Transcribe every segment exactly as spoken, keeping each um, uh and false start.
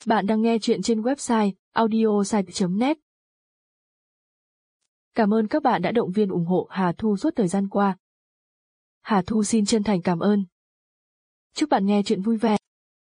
Bạn đang nghe chuyện trên website audiosite chấm net. Cảm ơn các bạn đã động viên ủng hộ Hà Thu suốt thời gian qua. Hà Thu xin chân thành cảm ơn. Chúc bạn nghe chuyện vui vẻ.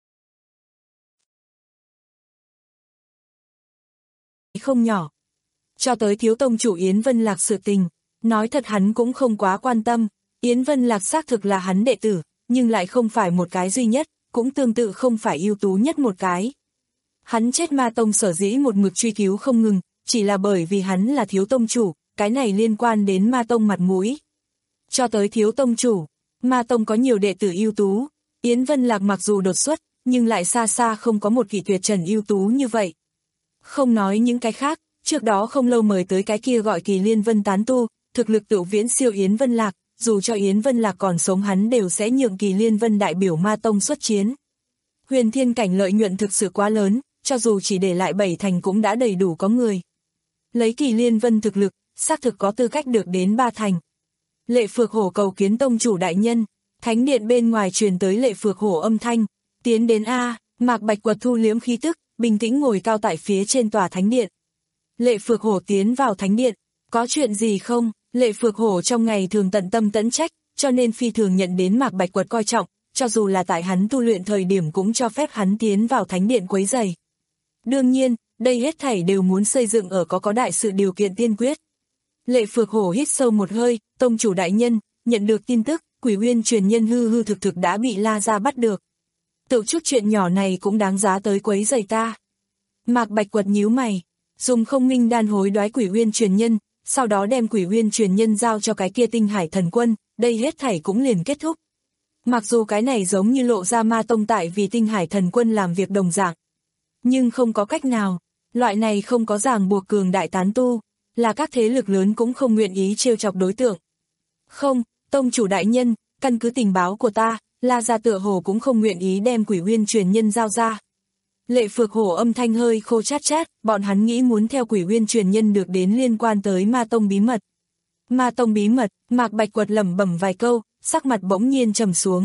Không nhỏ. Cho tới thiếu tông chủ Yến Vân Lạc sự tình, nói thật hắn cũng không quá quan tâm. Yến Vân Lạc xác thực là hắn đệ tử, nhưng lại không phải một cái duy nhất, cũng tương tự không phải ưu tú nhất một cái. Hắn chết ma tông sở dĩ một mực truy cứu không ngừng, chỉ là bởi vì hắn là thiếu tông chủ, cái này liên quan đến ma tông mặt mũi. Cho tới thiếu tông chủ, ma tông có nhiều đệ tử ưu tú, Yến Vân Lạc mặc dù đột xuất, nhưng lại xa xa không có một kỳ tuyệt trần ưu tú như vậy. Không nói những cái khác, trước đó không lâu mời tới cái kia gọi Kỳ Liên Vân tán tu, thực lực tự viễn siêu Yến Vân Lạc, dù cho Yến Vân Lạc còn sống hắn đều sẽ nhượng Kỳ Liên Vân đại biểu ma tông xuất chiến. Huyền thiên cảnh lợi nhuận thực sự quá lớn, cho dù chỉ để lại bảy thành cũng đã đầy đủ có người. Lấy Kỳ Liên Vân thực lực, xác thực có tư cách được đến ba thành. Lệ Phược Hổ cầu kiến tông chủ đại nhân, thánh điện bên ngoài truyền tới Lệ Phược Hổ âm thanh, tiến đến A, Mạc Bạch Quật thu liếm khí tức, bình tĩnh ngồi cao tại phía trên tòa thánh điện. Lệ Phược Hổ tiến vào thánh điện, có chuyện gì không? Lệ Phược Hổ trong ngày thường tận tâm tẫn trách, cho nên phi thường nhận đến Mạc Bạch Quật coi trọng, cho dù là tại hắn tu luyện thời điểm cũng cho phép hắn tiến vào thánh điện quấy rầy. Đương nhiên, đây hết thảy đều muốn xây dựng ở có có đại sự điều kiện tiên quyết. Lệ Phược Hổ hít sâu một hơi, tông chủ đại nhân, nhận được tin tức, Quỷ Uyên truyền nhân hư hư thực thực đã bị La Gia bắt được. Tự chút chuyện nhỏ này cũng đáng giá tới quấy rầy ta. Mạc Bạch Quật nhíu mày, dùng không minh đan hối đoái Quỷ Uyên truyền nhân, sau đó đem Quỷ Uyên truyền nhân giao cho cái kia Tinh Hải thần quân, đây hết thảy cũng liền kết thúc. Mặc dù cái này giống như lộ ra ma tông tại vì Tinh Hải thần quân làm việc đồng dạng, nhưng không có cách nào, loại này không có ràng buộc cường đại tán tu, là các thế lực lớn cũng không nguyện ý trêu chọc đối tượng. Không, tông chủ đại nhân, căn cứ tình báo của ta, La Gia tựa hồ cũng không nguyện ý đem Quỷ Uyên truyền nhân giao ra. Lệ Phược Hổ âm thanh hơi khô chát chát, bọn hắn nghĩ muốn theo Quỷ Uyên truyền nhân được đến liên quan tới ma tông bí mật. Ma tông bí mật, Mạc Bạch Quật lẩm bẩm vài câu, sắc mặt bỗng nhiên trầm xuống.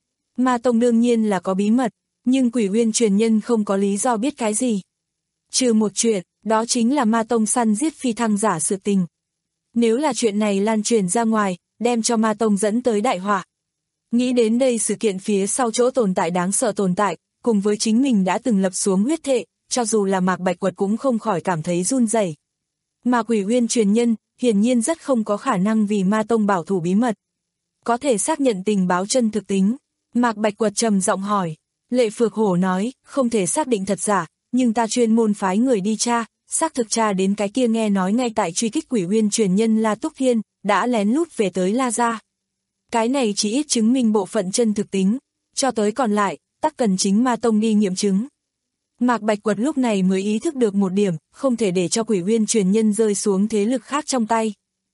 Ma tông đương nhiên là có bí mật, nhưng Quỷ Uyên truyền nhân không có lý do biết cái gì. Trừ một chuyện, đó chính là ma tông săn giết phi thăng giả sự tình. Nếu là chuyện này lan truyền ra ngoài, đem cho ma tông dẫn tới đại họa. Nghĩ đến đây sự kiện phía sau chỗ tồn tại đáng sợ tồn tại, cùng với chính mình đã từng lập xuống huyết thệ, cho dù là Mạc Bạch Quật cũng không khỏi cảm thấy run rẩy. Mà Quỷ Uyên truyền nhân, hiển nhiên rất không có khả năng vì ma tông bảo thủ bí mật. Có thể xác nhận tình báo chân thực tính. Mạc Bạch Quật trầm giọng hỏi. Lệ Phược Hổ nói, không thể xác định thật giả, nhưng ta chuyên môn phái người đi tra, xác thực tra đến cái kia nghe nói ngay tại truy kích Quỷ Uyên truyền nhân La Túc Thiên, đã lén lút về tới La Gia. Cái này chỉ ít chứng minh bộ phận chân thực tính, cho tới còn lại, tắc cần chính ma tông đi nghiệm chứng. Mạc Bạch Quật lúc này mới ý thức được một điểm, không thể để cho Quỷ Uyên truyền nhân rơi xuống thế lực khác trong tay.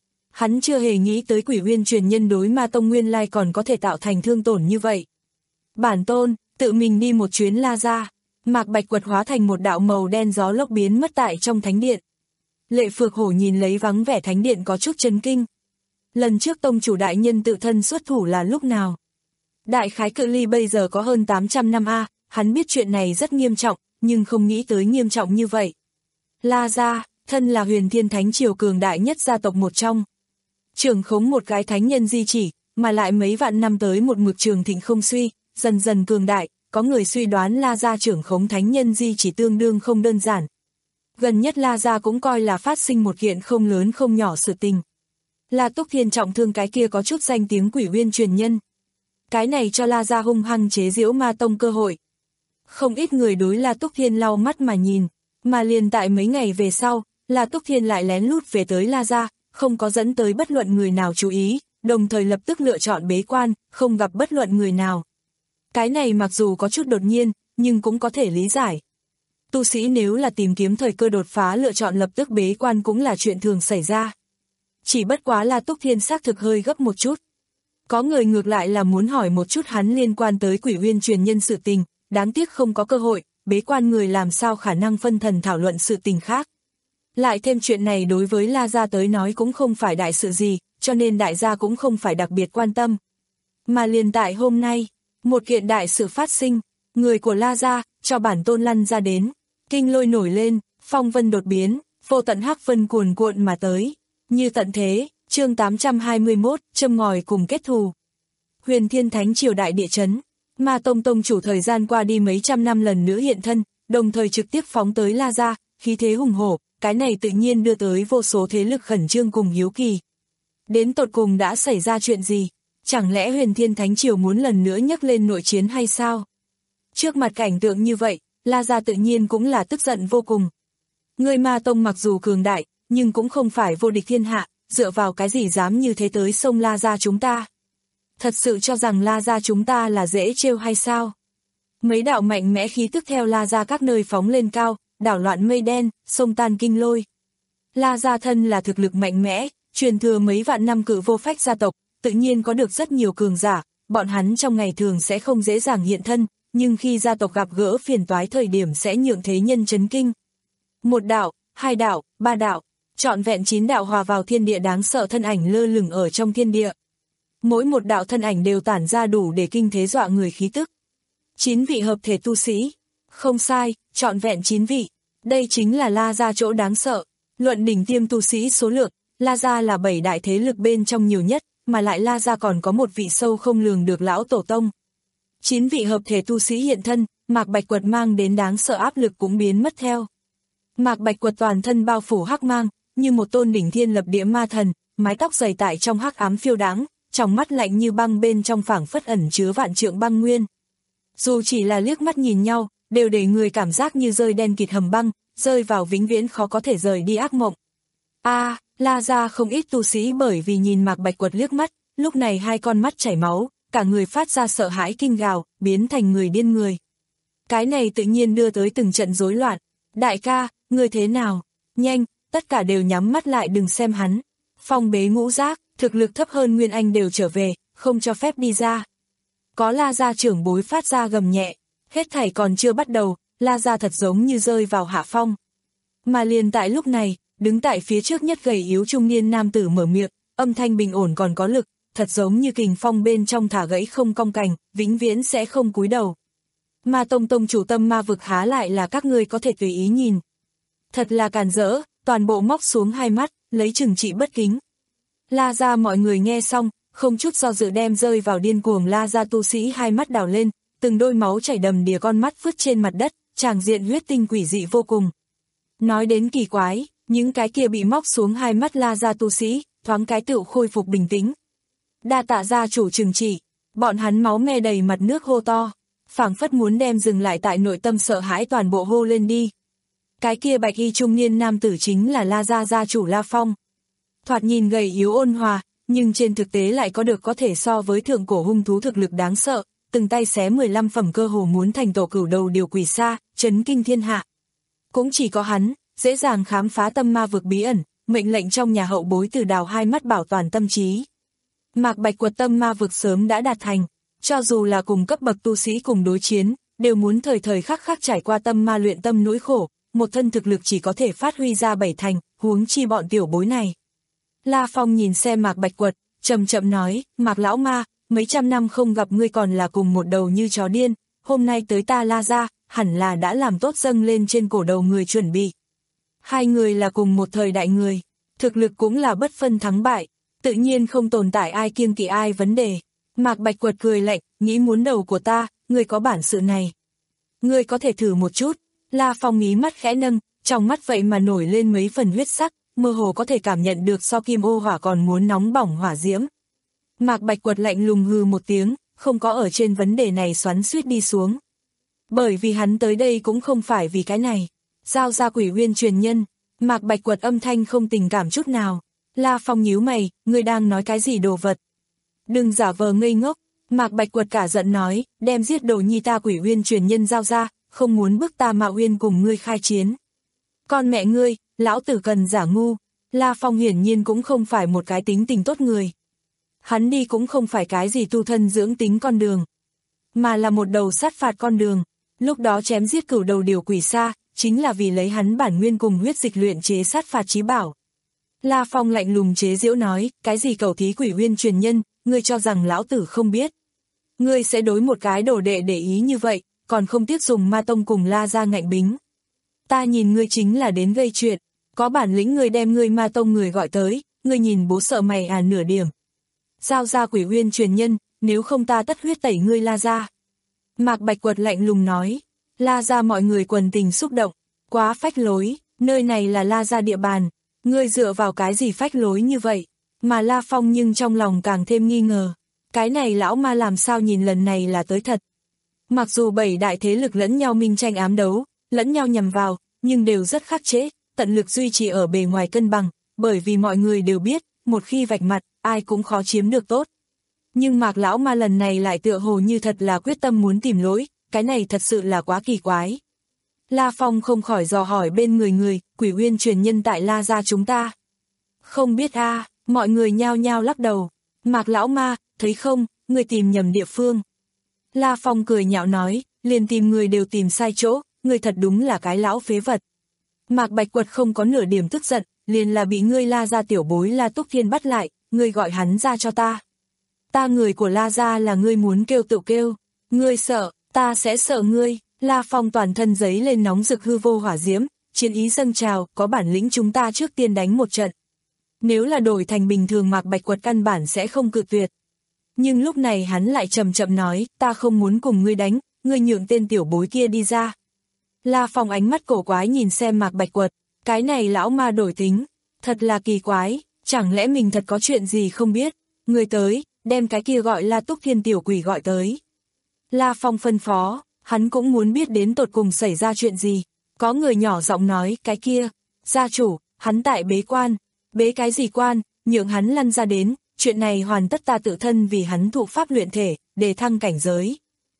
Hắn chưa hề nghĩ tới Quỷ Uyên truyền nhân đối ma tông nguyên lai còn có thể tạo thành thương tổn như vậy. Bản tôn, tự mình đi một chuyến La Gia. Mạc Bạch Quật hóa thành một đạo màu đen gió lốc biến mất tại trong thánh điện. Lệ Phược Hổ nhìn lấy vắng vẻ thánh điện có chút chấn kinh. Lần trước tông chủ đại nhân tự thân xuất thủ là lúc nào? Đại khái cự ly bây giờ có hơn tám trăm năm a, hắn biết chuyện này rất nghiêm trọng, nhưng không nghĩ tới nghiêm trọng như vậy. La Gia, thân là Huyền Thiên Thánh Triều cường đại nhất gia tộc một trong. Trưởng khống một cái thánh nhân di chỉ, mà lại mấy vạn năm tới một mực trường thịnh không suy, dần dần cường đại, có người suy đoán La Gia trưởng khống thánh nhân di chỉ tương đương không đơn giản. Gần nhất La Gia cũng coi là phát sinh một kiện không lớn không nhỏ sự tình. La Túc Thiên trọng thương cái kia có chút danh tiếng Quỷ Uyên truyền nhân. Cái này cho La Gia hung hăng chế giễu ma tông cơ hội. Không ít người đối La Túc Thiên lau mắt mà nhìn, mà liền tại mấy ngày về sau, La Túc Thiên lại lén lút về tới La Gia, không có dẫn tới bất luận người nào chú ý, đồng thời lập tức lựa chọn bế quan, không gặp bất luận người nào. Cái này mặc dù có chút đột nhiên, nhưng cũng có thể lý giải. Tu sĩ nếu là tìm kiếm thời cơ đột phá lựa chọn lập tức bế quan cũng là chuyện thường xảy ra. Chỉ bất quá La Túc Thiên xác thực hơi gấp một chút. Có người ngược lại là muốn hỏi một chút hắn liên quan tới Quỷ Uyên truyền nhân sự tình, đáng tiếc không có cơ hội, bế quan người làm sao khả năng phân thần thảo luận sự tình khác. Lại thêm chuyện này đối với La Gia tới nói cũng không phải đại sự gì, cho nên đại gia cũng không phải đặc biệt quan tâm. Mà liền tại hôm nay, một kiện đại sự phát sinh, Người của La gia, cho bản tôn lăn ra đến. Kinh lôi nổi lên, phong vân đột biến, vô tận hắc vân cuồn cuộn mà tới. Như tận thế, chương tám trăm hai mươi mốt, châm ngòi cùng kết thù. Huyền Thiên Thánh triều đại địa chấn, Ma Tông tông chủ thời gian qua đi mấy trăm năm lần nữa hiện thân, đồng thời trực tiếp phóng tới La gia, khí thế hùng hổ, cái này tự nhiên đưa tới vô số thế lực khẩn trương cùng hiếu kỳ. Đến tột cùng đã xảy ra chuyện gì? Chẳng lẽ Huyền Thiên Thánh triều muốn lần nữa nhắc lên nội chiến hay sao? Trước mặt cảnh tượng như vậy, La gia tự nhiên cũng là tức giận vô cùng. Người Ma Tông mặc dù cường đại, nhưng cũng không phải vô địch thiên hạ, dựa vào cái gì dám như thế tới sông La gia chúng ta? Thật sự cho rằng La gia chúng ta là dễ trêu hay sao? Mấy đạo mạnh mẽ khí tức theo La gia các nơi phóng lên cao, đảo loạn mây đen, sông tan kinh lôi. La gia thân là thực lực mạnh mẽ, truyền thừa mấy vạn năm cự vô phách gia tộc, tự nhiên có được rất nhiều cường giả, bọn hắn trong ngày thường sẽ không dễ dàng hiện thân, nhưng khi gia tộc gặp gỡ phiền toái thời điểm sẽ nhượng thế nhân chấn kinh. Một đạo, hai đạo, ba đạo, trọn vẹn chín đạo hòa vào thiên địa đáng sợ thân ảnh lơ lửng ở trong thiên địa. Mỗi một đạo thân ảnh đều tản ra đủ để kinh thế dọa người khí tức. Chín vị hợp thể tu sĩ. Không sai, trọn vẹn chín vị. Đây chính là La gia chỗ đáng sợ. Luận đỉnh tiêm tu sĩ số lượng, La gia là bảy đại thế lực bên trong nhiều nhất, mà lại La gia còn có một vị sâu không lường được lão tổ tông. Chín vị hợp thể tu sĩ hiện thân, Mạc Bạch Quật mang đến đáng sợ áp lực cũng biến mất theo. Mạc Bạch Quật toàn thân bao phủ hắc mang, như một tôn đỉnh thiên lập địa ma thần, mái tóc dày tại trong hắc ám phiêu đáng, trong mắt lạnh như băng bên trong phảng phất ẩn chứa vạn trượng băng nguyên. Dù chỉ là liếc mắt nhìn nhau, đều để người cảm giác như rơi đen kịt hầm băng, rơi vào vĩnh viễn khó có thể rời đi ác mộng. A, à, La gia không ít tu sĩ bởi vì nhìn Mạc Bạch Quật liếc mắt, lúc này hai con mắt chảy máu, cả người phát ra sợ hãi kinh gào, biến thành người điên người. Cái này tự nhiên đưa tới từng trận rối loạn. Đại ca, người thế nào? Nhanh, tất cả đều nhắm mắt lại đừng xem hắn. Phong bế ngũ giác, thực lực thấp hơn Nguyên Anh đều trở về, không cho phép đi ra. Có La gia trưởng bối phát ra gầm nhẹ, hết thảy còn chưa bắt đầu, La gia thật giống như rơi vào hạ phong. Mà liền tại lúc này, đứng tại phía trước nhất gầy yếu trung niên nam tử mở miệng, âm thanh bình ổn còn có lực, thật giống như kình phong bên trong thả gãy không cong cành, vĩnh viễn sẽ không cúi đầu. Ma Tông tông chủ tâm ma vực há lại là các ngươi có thể tùy ý nhìn. Thật là càn rỡ, toàn bộ móc xuống hai mắt, lấy trừng trị bất kính. La gia mọi người nghe xong, không chút do dự đem rơi vào điên cuồng La gia tu sĩ hai mắt đảo lên, từng đôi máu chảy đầm đìa con mắt vứt trên mặt đất, tràng diện huyết tinh quỷ dị vô cùng. Nói đến kỳ quái, những cái kia bị móc xuống hai mắt La gia tu sĩ, thoáng cái tựu khôi phục bình tĩnh. Đa tạ gia chủ trừng trị, bọn hắn máu me đầy mặt nước hô to, phảng phất muốn đem dừng lại tại nội tâm sợ hãi toàn bộ hô lên đi. Cái kia bạch y trung niên nam tử chính là La gia gia chủ La Phong. Thoạt nhìn gầy yếu ôn hòa, nhưng trên thực tế lại có được có thể so với thượng cổ hung thú thực lực đáng sợ, từng tay xé mười lăm phẩm cơ hồ muốn thành tổ cửu đầu điều quỷ xa, chấn kinh thiên hạ. Cũng chỉ có hắn, dễ dàng khám phá tâm ma vực bí ẩn, mệnh lệnh trong nhà hậu bối từ đào hai mắt bảo toàn tâm trí. Mạc Bạch Quật tâm ma vực sớm đã đạt thành, cho dù là cùng cấp bậc tu sĩ cùng đối chiến, đều muốn thời thời khắc khắc trải qua tâm ma luyện tâm nỗi khổ, một thân thực lực chỉ có thể phát huy ra bảy thành, huống chi bọn tiểu bối này. La Phong nhìn xem Mạc Bạch Quật, chậm chậm nói, Mạc lão ma, mấy trăm năm không gặp ngươi còn là cùng một đầu như chó điên, hôm nay tới ta La gia, hẳn là đã làm tốt dâng lên trên cổ đầu người chuẩn bị. Hai người là cùng một thời đại người, thực lực cũng là bất phân thắng bại, tự nhiên không tồn tại ai kiêng kỵ ai vấn đề. Mạc Bạch Quật cười lạnh, nghĩ muốn đầu của ta, ngươi có bản sự này. Ngươi có thể thử một chút. La Phong mí mắt khẽ nâng, trong mắt vậy mà nổi lên mấy phần huyết sắc, mơ hồ có thể cảm nhận được so kim ô hỏa còn muốn nóng bỏng hỏa diễm. Mạc Bạch Quật lạnh lùng hừ một tiếng, không có ở trên vấn đề này xoắn xuýt đi xuống. Bởi vì hắn tới đây cũng không phải vì cái này. Giao ra Quỷ Huyên truyền nhân, Mạc Bạch Quật âm thanh không tình cảm chút nào. La Phong nhíu mày, ngươi đang nói cái gì đồ vật? Đừng giả vờ ngây ngốc, Mạc Bạch Quật cả giận nói, đem giết đồ nhi ta Quỷ Huyên truyền nhân giao ra, không muốn bức ta Mạo Huyên cùng ngươi khai chiến. Con mẹ ngươi, lão tử cần giả ngu. La Phong hiển nhiên cũng không phải một cái tính tình tốt người. Hắn đi cũng không phải cái gì tu thân dưỡng tính con đường, mà là một đầu sát phạt con đường. Lúc đó chém giết cửu đầu điều quỷ xa, chính là vì lấy hắn bản nguyên cùng huyết dịch luyện chế sát phạt chí bảo. La Phong lạnh lùng chế giễu nói, cái gì cầu thí Quỷ Huyên truyền nhân, ngươi cho rằng lão tử không biết. Ngươi sẽ đối một cái đồ đệ để ý như vậy, còn không tiếc dùng ma tông cùng La gia ngạnh bính. Ta nhìn ngươi chính là đến gây chuyện, có bản lĩnh ngươi đem ngươi ma tông người gọi tới, ngươi nhìn bố sợ mày à nửa điểm. Giao ra Quỷ Uyên truyền nhân, nếu không ta tất huyết tẩy ngươi La gia. Mạc Bạch Quật lạnh lùng nói, La gia mọi người quần tình xúc động, quá phách lối, nơi này là La gia địa bàn, ngươi dựa vào cái gì phách lối như vậy, mà La Phong nhưng trong lòng càng thêm nghi ngờ, cái này lão ma làm sao nhìn lần này là tới thật. Mặc dù bảy đại thế lực lẫn nhau minh tranh ám đấu, lẫn nhau nhằm vào, nhưng đều rất khắc chế, tận lực duy trì ở bề ngoài cân bằng, bởi vì mọi người đều biết, một khi vạch mặt, ai cũng khó chiếm được tốt. Nhưng Mạc lão ma lần này lại tựa hồ như thật là quyết tâm muốn tìm lỗi, cái này thật sự là quá kỳ quái. La Phong không khỏi dò hỏi bên người người, Quỷ Uyên truyền nhân tại La gia chúng ta. Không biết a, à, mọi người nhao nhao lắc đầu. Mạc lão ma, thấy không, người tìm nhầm địa phương. La Phong cười nhạo nói, liền tìm người đều tìm sai chỗ, người thật đúng là cái lão phế vật. Mạc Bạch Quật không có nửa điểm tức giận, liền là bị ngươi La gia tiểu bối La Túc Thiên bắt lại, ngươi gọi hắn ra cho ta. Ta người của La gia là ngươi muốn kêu tự kêu, ngươi sợ, ta sẽ sợ ngươi. La Phong toàn thân giấy lên nóng rực hư vô hỏa diễm, chiến ý dâng trào, có bản lĩnh chúng ta trước tiên đánh một trận. Nếu là đổi thành bình thường Mạc Bạch Quật căn bản sẽ không cự tuyệt. Nhưng lúc này hắn lại chậm chậm nói, ta không muốn cùng ngươi đánh, ngươi nhượng tên tiểu bối kia đi ra. La Phong ánh mắt cổ quái nhìn xem Mạc Bạch Quật, cái này lão ma đổi tính, thật là kỳ quái, chẳng lẽ mình thật có chuyện gì không biết, người tới, đem cái kia gọi La Túc Thiên tiểu quỷ gọi tới. La Phong phân phó, hắn cũng muốn biết đến tột cùng xảy ra chuyện gì, có người nhỏ giọng nói, cái kia, gia chủ, hắn tại bế quan, bế cái gì quan, nhượng hắn lăn ra đến, chuyện này hoàn tất ta tự thân vì hắn thụ pháp luyện thể, để thăng cảnh giới.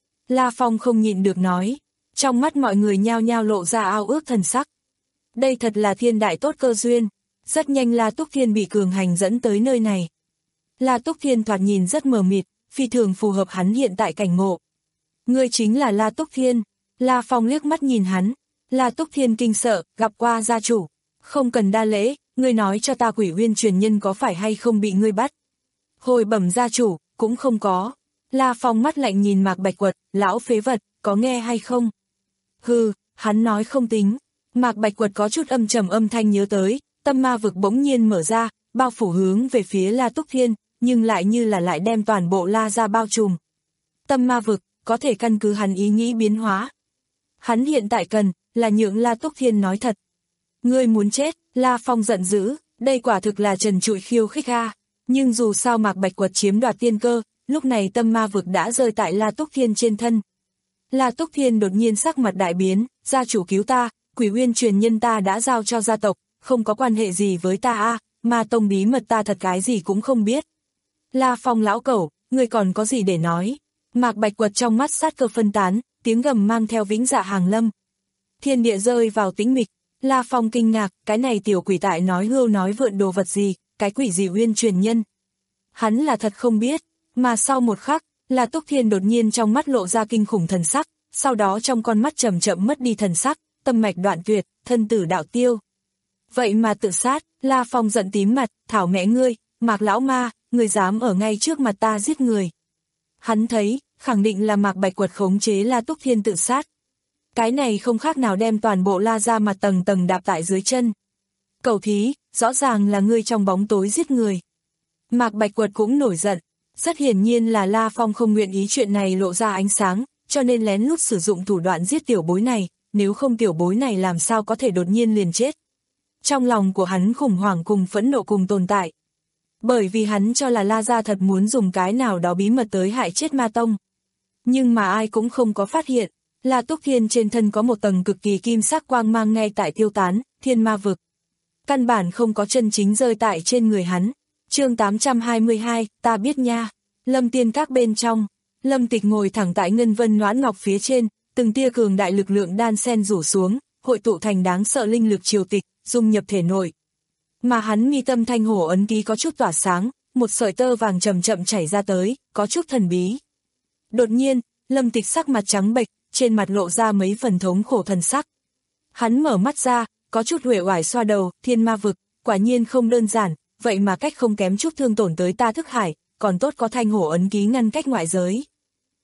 La Phong không nhịn được nói, trong mắt mọi người nhao nhao lộ ra ao ước thần sắc. Đây thật là thiên đại tốt cơ duyên, rất nhanh La Túc Thiên bị cường hành dẫn tới nơi này. La Túc Thiên thoạt nhìn rất mờ mịt, phi thường phù hợp hắn hiện tại cảnh ngộ. Ngươi chính là La Túc Thiên, La Phong liếc mắt nhìn hắn, La Túc Thiên kinh sợ, gặp qua gia chủ, không cần đa lễ, ngươi nói cho ta Quỷ Uyên truyền nhân có phải hay không bị ngươi bắt. Hồi bẩm gia chủ, cũng không có. La Phong mắt lạnh nhìn Mạc Bạch Quật, lão phế vật, có nghe hay không? Hừ, hắn nói không tính. Mạc Bạch Quật có chút âm trầm âm thanh nhớ tới, tâm ma vực bỗng nhiên mở ra, bao phủ hướng về phía La Túc Thiên, nhưng lại như là lại đem toàn bộ La gia bao trùm. Tâm ma vực, có thể căn cứ hắn ý nghĩ biến hóa. Hắn hiện tại cần, là nhượng La Túc Thiên nói thật. Ngươi muốn chết, La Phong giận dữ, đây quả thực là trần trụi khiêu khích a. Nhưng dù sao Mạc Bạch Quật chiếm đoạt tiên cơ, lúc này tâm ma vực đã rơi tại La Túc Thiên trên thân. La Túc Thiên đột nhiên sắc mặt đại biến, gia chủ cứu ta, Quỷ Uyên truyền nhân ta đã giao cho gia tộc, không có quan hệ gì với ta a, mà tông bí mật ta thật cái gì cũng không biết. La Phong lão cẩu, ngươi còn có gì để nói? Mạc Bạch Quật trong mắt sát cơ phân tán, tiếng gầm mang theo vĩnh dạ hàng lâm. Thiên địa rơi vào tĩnh mịch, La Phong kinh ngạc, cái này tiểu quỷ tại nói hưu nói vượn đồ vật gì, cái quỷ gì Uyên truyền nhân. Hắn là thật không biết, mà sau một khắc, La Túc Thiên đột nhiên trong mắt lộ ra kinh khủng thần sắc, sau đó trong con mắt chậm chậm mất đi thần sắc, tâm mạch đoạn tuyệt, thân tử đạo tiêu. Vậy mà tự sát, La Phong giận tím mặt, thảo mẹ ngươi, Mạc lão ma, ngươi dám ở ngay trước mặt ta giết người. Hắn thấy, khẳng định là Mạc Bạch Quật khống chế La Túc Thiên tự sát. Cái này không khác nào đem toàn bộ La gia mặt tầng tầng đạp tại dưới chân. Cầu thí, rõ ràng là ngươi trong bóng tối giết người. Mạc Bạch Quật cũng nổi giận, rất hiển nhiên là La Phong không nguyện ý chuyện này lộ ra ánh sáng, cho nên lén lút sử dụng thủ đoạn giết tiểu bối này, nếu không tiểu bối này làm sao có thể đột nhiên liền chết. Trong lòng của hắn khủng hoảng cùng phẫn nộ cùng tồn tại. Bởi vì hắn cho là La gia thật muốn dùng cái nào đó bí mật tới hại chết ma tông. Nhưng mà ai cũng không có phát hiện, La Túc Thiên trên thân có một tầng cực kỳ kim sắc quang mang ngay tại tiêu tán, thiên ma vực. Căn bản không có chân chính rơi tại trên người hắn. Chương tám trăm hai mươi hai, ta biết nha. Lâm Tiên Các bên trong, Lâm Tịch ngồi thẳng tại ngân vân noãn ngọc phía trên, từng tia cường đại lực lượng đan sen rủ xuống, hội tụ thành đáng sợ linh lực triều tịch, dung nhập thể nội. Mà hắn mi tâm thanh hổ ấn ký có chút tỏa sáng, một sợi tơ vàng chậm chậm chảy ra tới, có chút thần bí. Đột nhiên, Lâm Tịch sắc mặt trắng bệch, trên mặt lộ ra mấy phần thống khổ thần sắc. Hắn mở mắt ra, có chút uể oải xoa đầu, thiên ma vực, quả nhiên không đơn giản, vậy mà cách không kém chút thương tổn tới ta thức hải, còn tốt có thanh hổ ấn ký ngăn cách ngoại giới.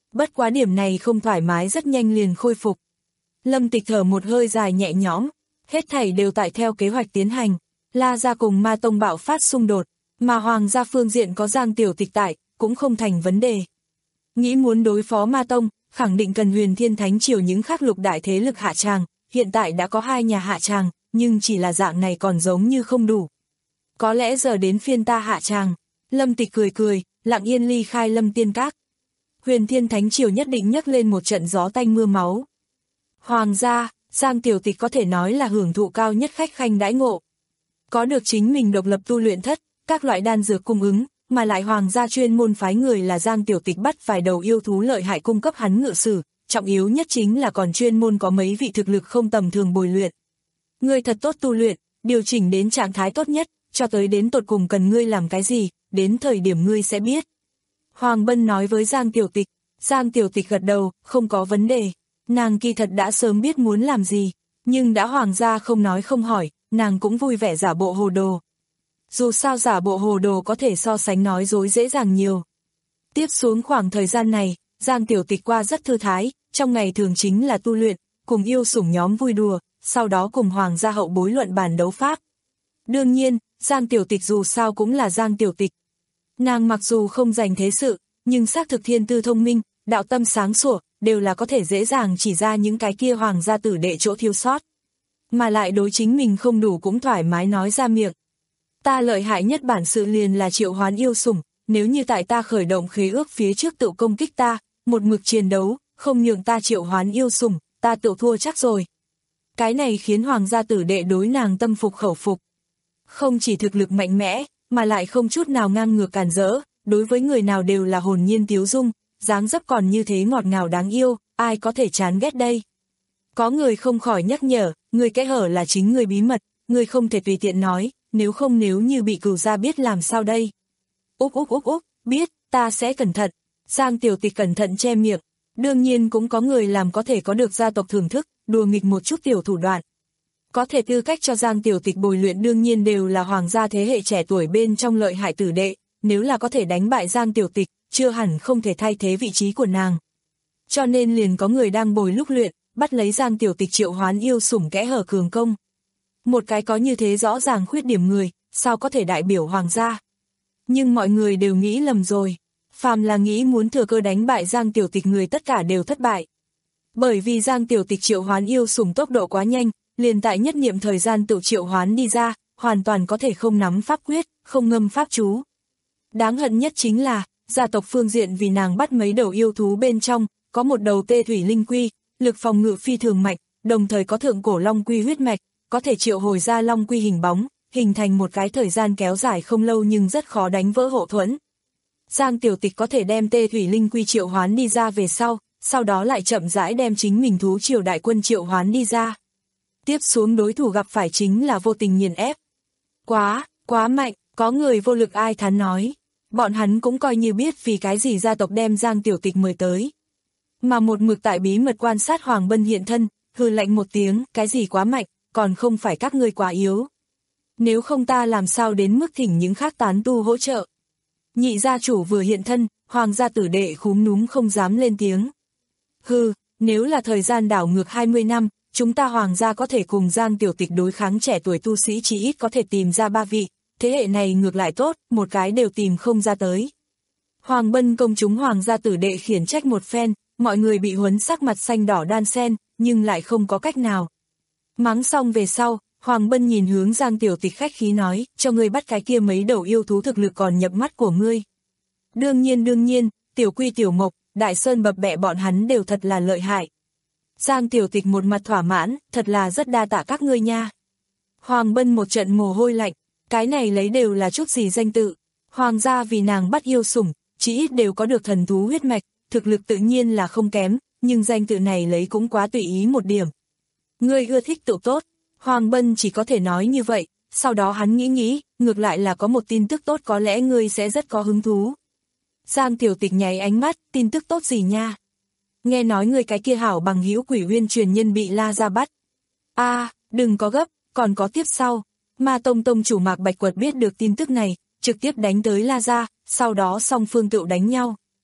Bất quá điểm này không thoải mái rất nhanh liền khôi phục. Lâm Tịch thở một hơi dài nhẹ nhõm, hết thảy đều tại theo kế hoạch tiến hành. La gia cùng Ma tông bạo phát xung đột, mà Hoàng gia phương diện có Giang Tiểu Tịch tại, cũng không thành vấn đề. Nghĩ muốn đối phó Ma tông, khẳng định cần Huyền Thiên Thánh Triều những khác lục đại thế lực hạ tràng, hiện tại đã có hai nhà hạ tràng, nhưng chỉ là dạng này còn giống như không đủ. Có lẽ giờ đến phiên ta hạ tràng. Lâm Tịch cười cười, lặng yên ly khai Lâm Tiên Các. Huyền Thiên Thánh Triều nhất định nhấc lên một trận gió tanh mưa máu. Hoàng gia, Giang Tiểu Tịch có thể nói là hưởng thụ cao nhất khách khanh đãi ngộ. Có được chính mình độc lập tu luyện thất, các loại đan dược cung ứng, mà lại Hoàng gia chuyên môn phái người là Giang Tiểu Tịch bắt vài đầu yêu thú lợi hại cung cấp hắn ngự sử, trọng yếu nhất chính là còn chuyên môn có mấy vị thực lực không tầm thường bồi luyện. Ngươi thật tốt tu luyện, điều chỉnh đến trạng thái tốt nhất, cho tới đến tột cùng cần ngươi làm cái gì, đến thời điểm ngươi sẽ biết. Hoàng Bân nói với Giang Tiểu Tịch. Giang Tiểu Tịch gật đầu, không có vấn đề. Nàng kỳ thật đã sớm biết muốn làm gì, nhưng đã Hoàng gia không nói không hỏi, nàng cũng vui vẻ giả bộ hồ đồ. Dù sao giả bộ hồ đồ có thể so sánh nói dối dễ dàng nhiều. Tiếp xuống khoảng thời gian này, Giang Tiểu Tịch qua rất thư thái, trong ngày thường chính là tu luyện, cùng yêu sủng nhóm vui đùa, sau đó cùng Hoàng gia hậu bối luận bàn đấu pháp. Đương nhiên, Giang Tiểu Tịch dù sao cũng là Giang Tiểu Tịch. Nàng mặc dù không giành thế sự, nhưng xác thực thiên tư thông minh, đạo tâm sáng sủa, đều là có thể dễ dàng chỉ ra những cái kia Hoàng gia tử đệ chỗ thiếu sót. Mà lại đối chính mình không đủ cũng thoải mái nói ra miệng. Ta lợi hại nhất bản sự liền là triệu hoán yêu sủng, nếu như tại ta khởi động khế ước phía trước tự công kích ta, một mực chiến đấu, không nhường ta triệu hoán yêu sủng, ta tự thua chắc rồi. Cái này khiến Hoàng gia tử đệ đối nàng tâm phục khẩu phục. Không chỉ thực lực mạnh mẽ, mà lại không chút nào ngang ngược càn rỡ, đối với người nào đều là hồn nhiên tiếu dung, dáng dấp còn như thế ngọt ngào đáng yêu, ai có thể chán ghét đây. Có người không khỏi nhắc nhở, người kẽ hở là chính người bí mật, người không thể tùy tiện nói, nếu không nếu như bị cửu gia biết làm sao đây. Úc úc úc úc, biết, ta sẽ cẩn thận. Giang Tiểu Tịch cẩn thận che miệng, đương nhiên cũng có người làm có thể có được gia tộc thưởng thức, đùa nghịch một chút tiểu thủ đoạn. Có thể tư cách cho Giang Tiểu Tịch bồi luyện đương nhiên đều là Hoàng gia thế hệ trẻ tuổi bên trong lợi hại tử đệ, nếu là có thể đánh bại Giang Tiểu Tịch, chưa hẳn không thể thay thế vị trí của nàng. Cho nên liền có người đang bồi lúc luyện, bắt lấy Giang Tiểu Tịch triệu hoán yêu sủng kẽ hở cường công. Một cái có như thế rõ ràng khuyết điểm người, sao có thể đại biểu Hoàng gia. Nhưng mọi người đều nghĩ lầm rồi, phàm là nghĩ muốn thừa cơ đánh bại Giang Tiểu Tịch người tất cả đều thất bại. Bởi vì Giang Tiểu Tịch triệu hoán yêu sủng tốc độ quá nhanh, liền tại nhất niệm thời gian tự triệu hoán đi ra, hoàn toàn có thể không nắm pháp quyết, không ngâm pháp chú. Đáng hận nhất chính là, gia tộc phương diện vì nàng bắt mấy đầu yêu thú bên trong, có một đầu tê thủy linh quy, lực phòng ngự phi thường mạnh, đồng thời có thượng cổ long quy huyết mạch, có thể triệu hồi ra long quy hình bóng, hình thành một cái thời gian kéo dài không lâu nhưng rất khó đánh vỡ hộ thuẫn. Giang Tiểu Tịch có thể đem tê thủy linh quy triệu hoán đi ra về sau, sau đó lại chậm rãi đem chính mình thú triều đại quân triệu hoán đi ra. Tiếp xuống đối thủ gặp phải chính là vô tình nghiền ép. Quá, quá mạnh, có người vô lực ai thán nói. Bọn hắn cũng coi như biết vì cái gì gia tộc đem Giang Tiểu Tịch mời tới. Mà một mực tại bí mật quan sát Hoàng Bân hiện thân, hừ lạnh một tiếng, cái gì quá mạnh, còn không phải các ngươi quá yếu. Nếu không ta làm sao đến mức thỉnh những khác tán tu hỗ trợ. Nhị gia chủ vừa hiện thân, Hoàng gia tử đệ khúm núm không dám lên tiếng. Hừ, nếu là thời gian đảo ngược hai mươi năm, chúng ta Hoàng gia có thể cùng Giang Tiểu Tịch đối kháng trẻ tuổi tu sĩ chỉ ít có thể tìm ra ba vị, thế hệ này ngược lại tốt, một cái đều tìm không ra tới. Hoàng Bân công chúng Hoàng gia tử đệ khiển trách một phen, mọi người bị huấn sắc mặt xanh đỏ đan sen, nhưng lại không có cách nào. Mắng xong về sau, Hoàng Bân nhìn hướng Giang Tiểu Tịch khách khí nói, cho ngươi bắt cái kia mấy đầu yêu thú thực lực còn nhập mắt của ngươi. Đương nhiên đương nhiên, Tiểu Quy Tiểu Mộc, Đại Sơn Bập Bẹ bọn hắn đều thật là lợi hại. Giang Tiểu Tịch một mặt thỏa mãn, thật là rất đa tạ các ngươi nha. Hoàng Bân một trận mồ hôi lạnh, cái này lấy đều là chút gì danh tự. Hoàng gia vì nàng bắt yêu sủng, chỉ ít đều có được thần thú huyết mạch, thực lực tự nhiên là không kém, nhưng danh tự này lấy cũng quá tùy ý một điểm. Ngươi ưa thích tự tốt, Hoàng Bân chỉ có thể nói như vậy, sau đó hắn nghĩ nghĩ, ngược lại là có một tin tức tốt có lẽ ngươi sẽ rất có hứng thú. Giang Tiểu Tịch nháy ánh mắt, tin tức tốt gì nha? Nghe nói người cái kia hảo bằng hữu Quỷ Uyên truyền nhân bị La gia bắt. A, à, đừng có gấp, còn có tiếp sau. Ma Tông tông chủ Mạc Bạch Quật biết được tin tức này, trực tiếp đánh tới La gia, sau đó song phương tựu đánh nhau.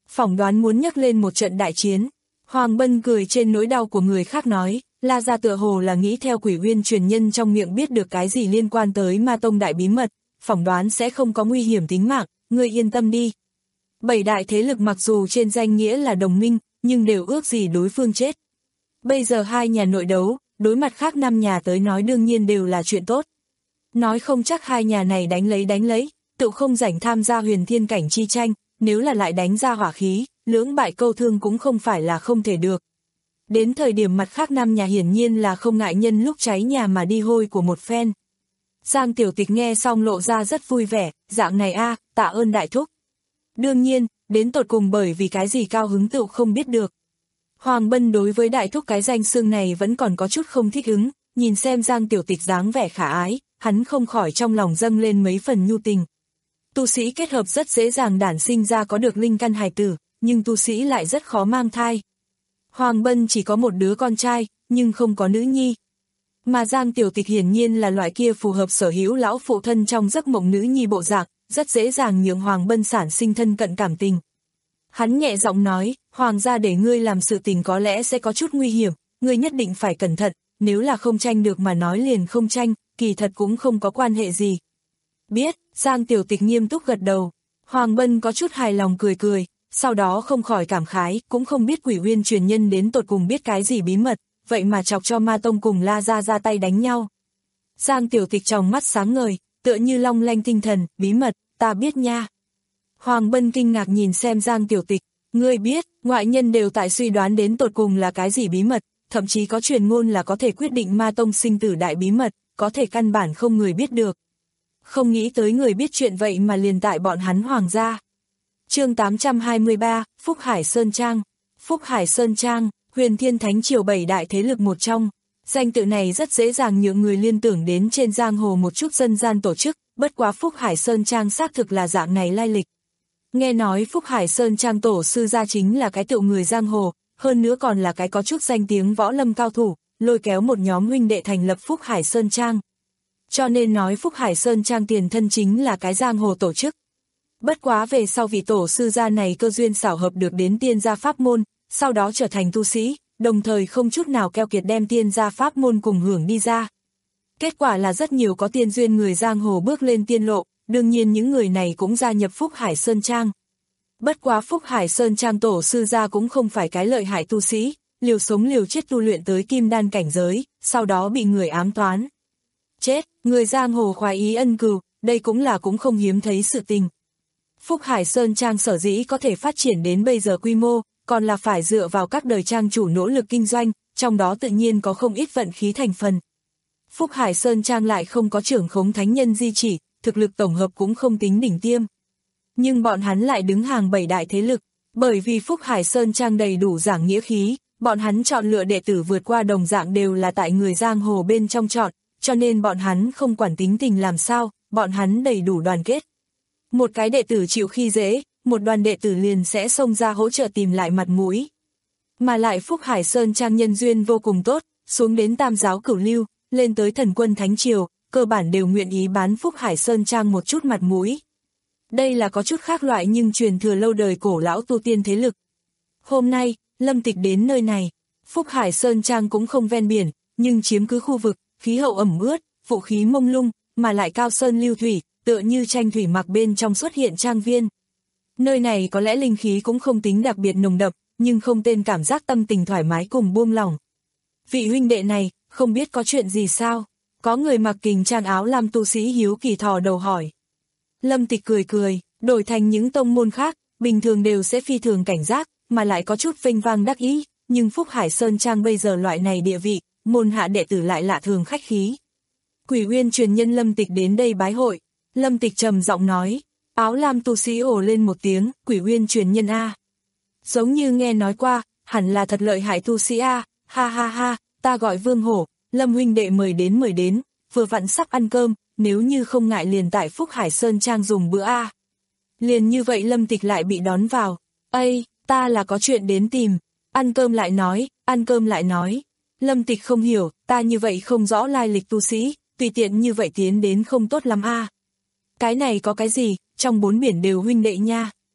phỏng đoán muốn nhắc lên một trận đại chiến. Hoàng Bân cười trên nỗi đau của người khác nói, La gia tựa hồ là nghĩ theo Quỷ Uyên truyền nhân trong miệng biết được cái gì liên quan tới Ma Tông đại bí mật, phỏng đoán sẽ không có nguy hiểm tính mạng, ngươi yên tâm đi. Bảy đại thế lực mặc dù trên danh nghĩa là đồng minh, nhưng đều ước gì đối phương chết. Bây giờ hai nhà nội đấu, đối mặt khác năm nhà tới nói đương nhiên đều là chuyện tốt. Nói không chắc hai nhà này đánh lấy đánh lấy, tự không rảnh tham gia huyền thiên cảnh chi tranh, nếu là lại đánh ra hỏa khí, lưỡng bại câu thương cũng không phải là không thể được. Đến thời điểm mặt khác năm nhà hiển nhiên là không ngại nhân lúc cháy nhà mà đi hôi của một phen. Giang Tiểu Tịch nghe xong lộ ra rất vui vẻ, dạng này a, tạ ơn đại thúc. Đương nhiên, đến tột cùng bởi vì cái gì cao hứng tựu không biết được. Hoàng Bân đối với đại thúc cái danh xưng này vẫn còn có chút không thích ứng, nhìn xem Giang Tiểu Tịch dáng vẻ khả ái, hắn không khỏi trong lòng dâng lên mấy phần nhu tình. Tu sĩ kết hợp rất dễ dàng đản sinh ra có được linh căn hài tử, nhưng tu sĩ lại rất khó mang thai. Hoàng Bân chỉ có một đứa con trai, nhưng không có nữ nhi. Mà Giang Tiểu Tịch hiển nhiên là loại kia phù hợp sở hữu lão phụ thân trong giấc mộng nữ nhi bộ dạng, rất dễ dàng nhường Hoàng Bân sản sinh thân cận cảm tình. Hắn nhẹ giọng nói, Hoàng gia để ngươi làm sự tình có lẽ sẽ có chút nguy hiểm, ngươi nhất định phải cẩn thận, nếu là không tranh được mà nói liền không tranh, kỳ thật cũng không có quan hệ gì. Biết, Giang Tiểu Tịch nghiêm túc gật đầu. Hoàng Bân có chút hài lòng cười cười, sau đó không khỏi cảm khái, cũng không biết Quỷ Uyên truyền nhân đến tột cùng biết cái gì bí mật, vậy mà chọc cho Ma Tông cùng La gia ra tay đánh nhau. Giang Tiểu Tịch trong mắt sáng ngời, tựa như long lanh tinh thần, bí mật, ta biết nha. Hoàng Bân kinh ngạc nhìn xem Giang Tiểu Tịch, ngươi biết, ngoại nhân đều tại suy đoán đến tột cùng là cái gì bí mật, thậm chí có truyền ngôn là có thể quyết định Ma Tông sinh tử đại bí mật, có thể căn bản không người biết được. Không nghĩ tới người biết chuyện vậy mà liền tại bọn hắn Hoàng gia. Chương tám trăm hai mươi ba, Phúc Hải Sơn Trang. Phúc Hải Sơn Trang, Huyền Thiên Thánh Triều bảy đại thế lực một trong. Danh tự này rất dễ dàng nhượng người liên tưởng đến trên giang hồ một chút dân gian tổ chức, bất quá Phúc Hải Sơn Trang xác thực là dạng này lai lịch. Nghe nói Phúc Hải Sơn Trang tổ sư gia chính là cái tựu người giang hồ, hơn nữa còn là cái có chút danh tiếng võ lâm cao thủ, lôi kéo một nhóm huynh đệ thành lập Phúc Hải Sơn Trang. Cho nên nói Phúc Hải Sơn Trang tiền thân chính là cái giang hồ tổ chức. Bất quá về sau vị tổ sư gia này cơ duyên xảo hợp được đến tiên gia pháp môn, sau đó trở thành tu sĩ, đồng thời không chút nào keo kiệt đem tiên gia pháp môn cùng hưởng đi ra. Kết quả là rất nhiều có tiên duyên người giang hồ bước lên tiên lộ, đương nhiên những người này cũng gia nhập Phúc Hải Sơn Trang. Bất quá Phúc Hải Sơn Trang tổ sư gia cũng không phải cái lợi hại tu sĩ, liều sống liều chết tu luyện tới kim đan cảnh giới, sau đó bị người ám toán. Chết, người giang hồ khoái ý ân cừu, đây cũng là cũng không hiếm thấy sự tình. Phúc Hải Sơn Trang sở dĩ có thể phát triển đến bây giờ quy mô, còn là phải dựa vào các đời trang chủ nỗ lực kinh doanh, trong đó tự nhiên có không ít vận khí thành phần. Phúc Hải Sơn Trang lại không có trưởng khống thánh nhân di chỉ, thực lực tổng hợp cũng không tính đỉnh tiêm. Nhưng bọn hắn lại đứng hàng bảy đại thế lực, bởi vì Phúc Hải Sơn Trang đầy đủ giảng nghĩa khí, bọn hắn chọn lựa đệ tử vượt qua đồng dạng đều là tại người giang hồ bên trong chọn, cho nên bọn hắn không quản tính tình làm sao, bọn hắn đầy đủ đoàn kết. Một cái đệ tử chịu khi dễ, một đoàn đệ tử liền sẽ xông ra hỗ trợ tìm lại mặt mũi. Mà lại Phúc Hải Sơn Trang nhân duyên vô cùng tốt, xuống đến tam giáo cửu lưu, lên tới thần quân thánh triều, cơ bản đều nguyện ý bán Phúc Hải Sơn Trang một chút mặt mũi. Đây là có chút khác loại nhưng truyền thừa lâu đời cổ lão tu tiên thế lực. Hôm nay, Lâm Tịch đến nơi này, Phúc Hải Sơn Trang cũng không ven biển, nhưng chiếm cứ khu vực, khí hậu ẩm ướt, vũ khí mông lung, mà lại cao sơn lưu thủy, tựa như tranh thủy mặc bên trong xuất hiện trang viên. Nơi này có lẽ linh khí cũng không tính đặc biệt nồng đậm, nhưng không tên cảm giác tâm tình thoải mái cùng buông lỏng. Vị huynh đệ này, không biết có chuyện gì sao? Có người mặc kình trang áo lam tu sĩ hiếu kỳ thò đầu hỏi. Lâm Tịch cười cười, đổi thành những tông môn khác, bình thường đều sẽ phi thường cảnh giác, mà lại có chút vênh vang đắc ý, nhưng Phúc Hải Sơn Trang bây giờ loại này địa vị, môn hạ đệ tử lại lạ thường khách khí. Quỷ Uyên truyền nhân Lâm Tịch đến đây bái hội, Lâm Tịch trầm giọng nói, áo lam tu sĩ ồ lên một tiếng, Quỷ Uyên truyền nhân a. Giống như nghe nói qua, hẳn là thật lợi hại tu sĩ a, ha ha ha, ta gọi Vương Hổ, Lâm huynh đệ mời đến mời đến, vừa vặn sắp ăn cơm, nếu như không ngại liền tại Phúc Hải Sơn Trang dùng bữa a. Liền như vậy Lâm Tịch lại bị đón vào, ây, ta là có chuyện đến tìm, ăn cơm lại nói, ăn cơm lại nói. Lâm Tịch không hiểu, ta như vậy không rõ lai lịch tu sĩ, tùy tiện như vậy tiến đến không tốt lắm a. Cái này có cái gì, trong bốn biển đều huynh đệ nha.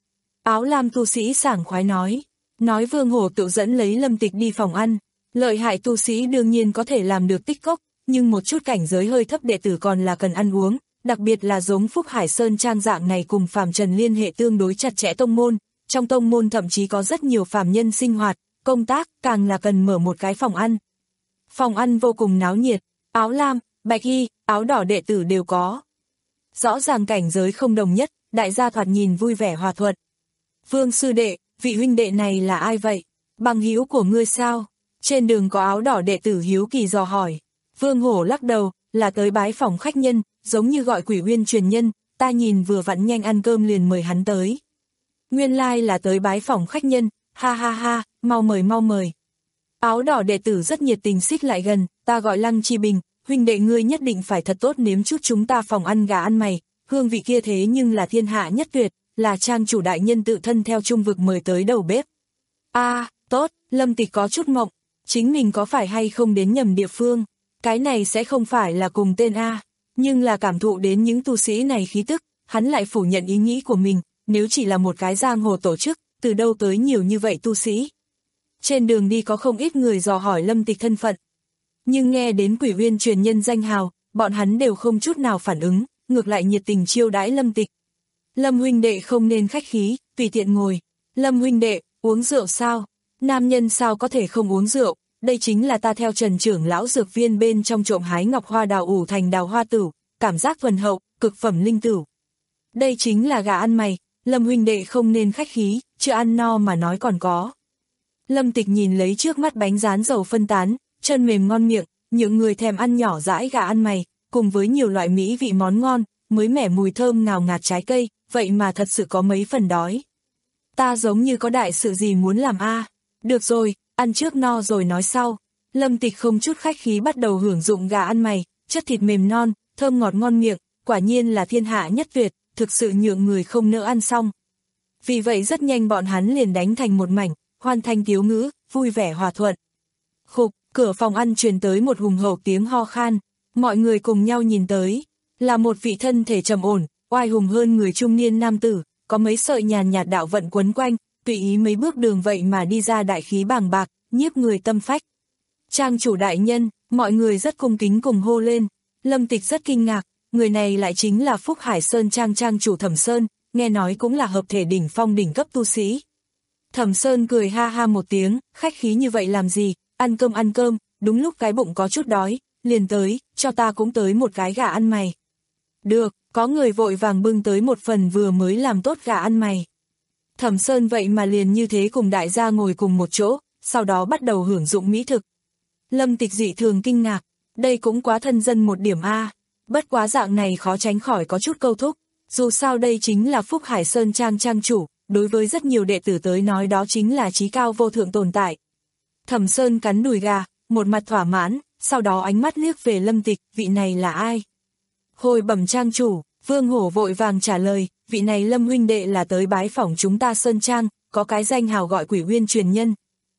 Áo lam tu sĩ sảng khoái nói. Nói Vương Hổ tự dẫn lấy Lâm Tịch đi phòng ăn. Lợi hại tu sĩ đương nhiên có thể làm được tích cốc, nhưng một chút cảnh giới hơi thấp đệ tử còn là cần ăn uống, đặc biệt là giống Phúc Hải Sơn Trang dạng này cùng phàm trần liên hệ tương đối chặt chẽ tông môn. Trong tông môn thậm chí có rất nhiều phàm nhân sinh hoạt, công tác, càng là cần mở một cái phòng ăn. Phòng ăn vô cùng náo nhiệt, áo lam, bạch y, áo đỏ đệ tử đều có. Rõ ràng cảnh giới không đồng nhất, đại gia thoạt nhìn vui vẻ hòa thuận. Vương sư đệ, vị huynh đệ này là ai vậy? Bằng hữu của ngươi sao? Trên đường có áo đỏ đệ tử hiếu kỳ dò hỏi. Vương Hổ lắc đầu, là tới bái phòng khách nhân, giống như gọi Quỷ Uyên truyền nhân, ta nhìn vừa vặn nhanh ăn cơm liền mời hắn tới. Nguyên lai like là tới bái phòng khách nhân, ha ha ha, mau mời mau mời. Áo đỏ đệ tử rất nhiệt tình xích lại gần, ta gọi Lăng Chi Bình, huynh đệ ngươi nhất định phải thật tốt nếm chút chúng ta phòng ăn gà ăn mày, hương vị kia thế nhưng là thiên hạ nhất tuyệt, là trang chủ đại nhân tự thân theo trung vực mời tới đầu bếp. A, à, tốt, Lâm Tịch có chút mộng, chính mình có phải hay không đến nhầm địa phương, cái này sẽ không phải là cùng tên A, nhưng là cảm thụ đến những tu sĩ này khí tức, hắn lại phủ nhận ý nghĩ của mình, nếu chỉ là một cái giang hồ tổ chức, từ đâu tới nhiều như vậy tu sĩ. Trên đường đi có không ít người dò hỏi Lâm Tịch thân phận, nhưng nghe đến Quỷ Uyên truyền nhân danh hào, bọn hắn đều không chút nào phản ứng, ngược lại nhiệt tình chiêu đãi Lâm Tịch. Lâm huynh đệ không nên khách khí, tùy tiện ngồi. Lâm huynh đệ, uống rượu sao? Nam nhân sao có thể không uống rượu? Đây chính là ta theo Trần trưởng lão dược viên bên trong trộm hái ngọc hoa đào ủ thành đào hoa tửu, cảm giác thuần hậu, cực phẩm linh tửu. Đây chính là gà ăn mày, Lâm huynh đệ không nên khách khí, chưa ăn no mà nói còn có. Lâm Tịch nhìn lấy trước mắt bánh rán dầu phân tán, chân mềm ngon miệng, những người thèm ăn nhỏ dãi gà ăn mày, cùng với nhiều loại mỹ vị món ngon, mới mẻ mùi thơm ngào ngạt trái cây, vậy mà thật sự có mấy phần đói. Ta giống như có đại sự gì muốn làm a. À. Được rồi, ăn trước no rồi nói sau. Lâm Tịch không chút khách khí bắt đầu hưởng dụng gà ăn mày, chất thịt mềm non, thơm ngọt ngon miệng, quả nhiên là thiên hạ nhất tuyệt, thực sự nhượng người không nỡ ăn xong. Vì vậy rất nhanh bọn hắn liền đánh thành một mảnh, hoàn thành tiếu ngữ, vui vẻ hòa thuận. Khục, cửa phòng ăn truyền tới một hùng hậu tiếng ho khan, mọi người cùng nhau nhìn tới, là một vị thân thể trầm ổn, oai hùng hơn người trung niên nam tử, có mấy sợi nhàn nhạt đạo vận quấn quanh, tùy ý mấy bước đường vậy mà đi ra đại khí bàng bạc, nhiếp người tâm phách. Trang chủ đại nhân, mọi người rất cung kính cùng hô lên. Lâm Tịch rất kinh ngạc, người này lại chính là Phúc Hải Sơn Trang trang chủ Thẩm Sơn, nghe nói cũng là hợp thể đỉnh phong đỉnh cấp tu sĩ. Thẩm Sơn cười ha ha một tiếng, khách khí như vậy làm gì, ăn cơm ăn cơm, đúng lúc cái bụng có chút đói, liền tới, cho ta cũng tới một cái gà ăn mày. Được, có người vội vàng bưng tới một phần vừa mới làm tốt gà ăn mày. Thẩm Sơn vậy mà liền như thế cùng đại gia ngồi cùng một chỗ, sau đó bắt đầu hưởng dụng mỹ thực. Lâm Tịch dị thường kinh ngạc, đây cũng quá thân dân một điểm A, bất quá dạng này khó tránh khỏi có chút câu thúc, dù sao đây chính là Phúc Hải Sơn Trang trang chủ, đối với rất nhiều đệ tử tới nói đó chính là chí cao vô thượng tồn tại. Thẩm Sơn cắn đùi gà, một mặt thỏa mãn, sau đó ánh mắt liếc về Lâm Tịch, vị này là ai? Hồi bẩm trang chủ, Vương Hổ vội vàng trả lời, vị này Lâm huynh đệ là tới bái phỏng chúng ta Sơn Trang, có cái danh hào gọi Quỷ Uyên truyền nhân.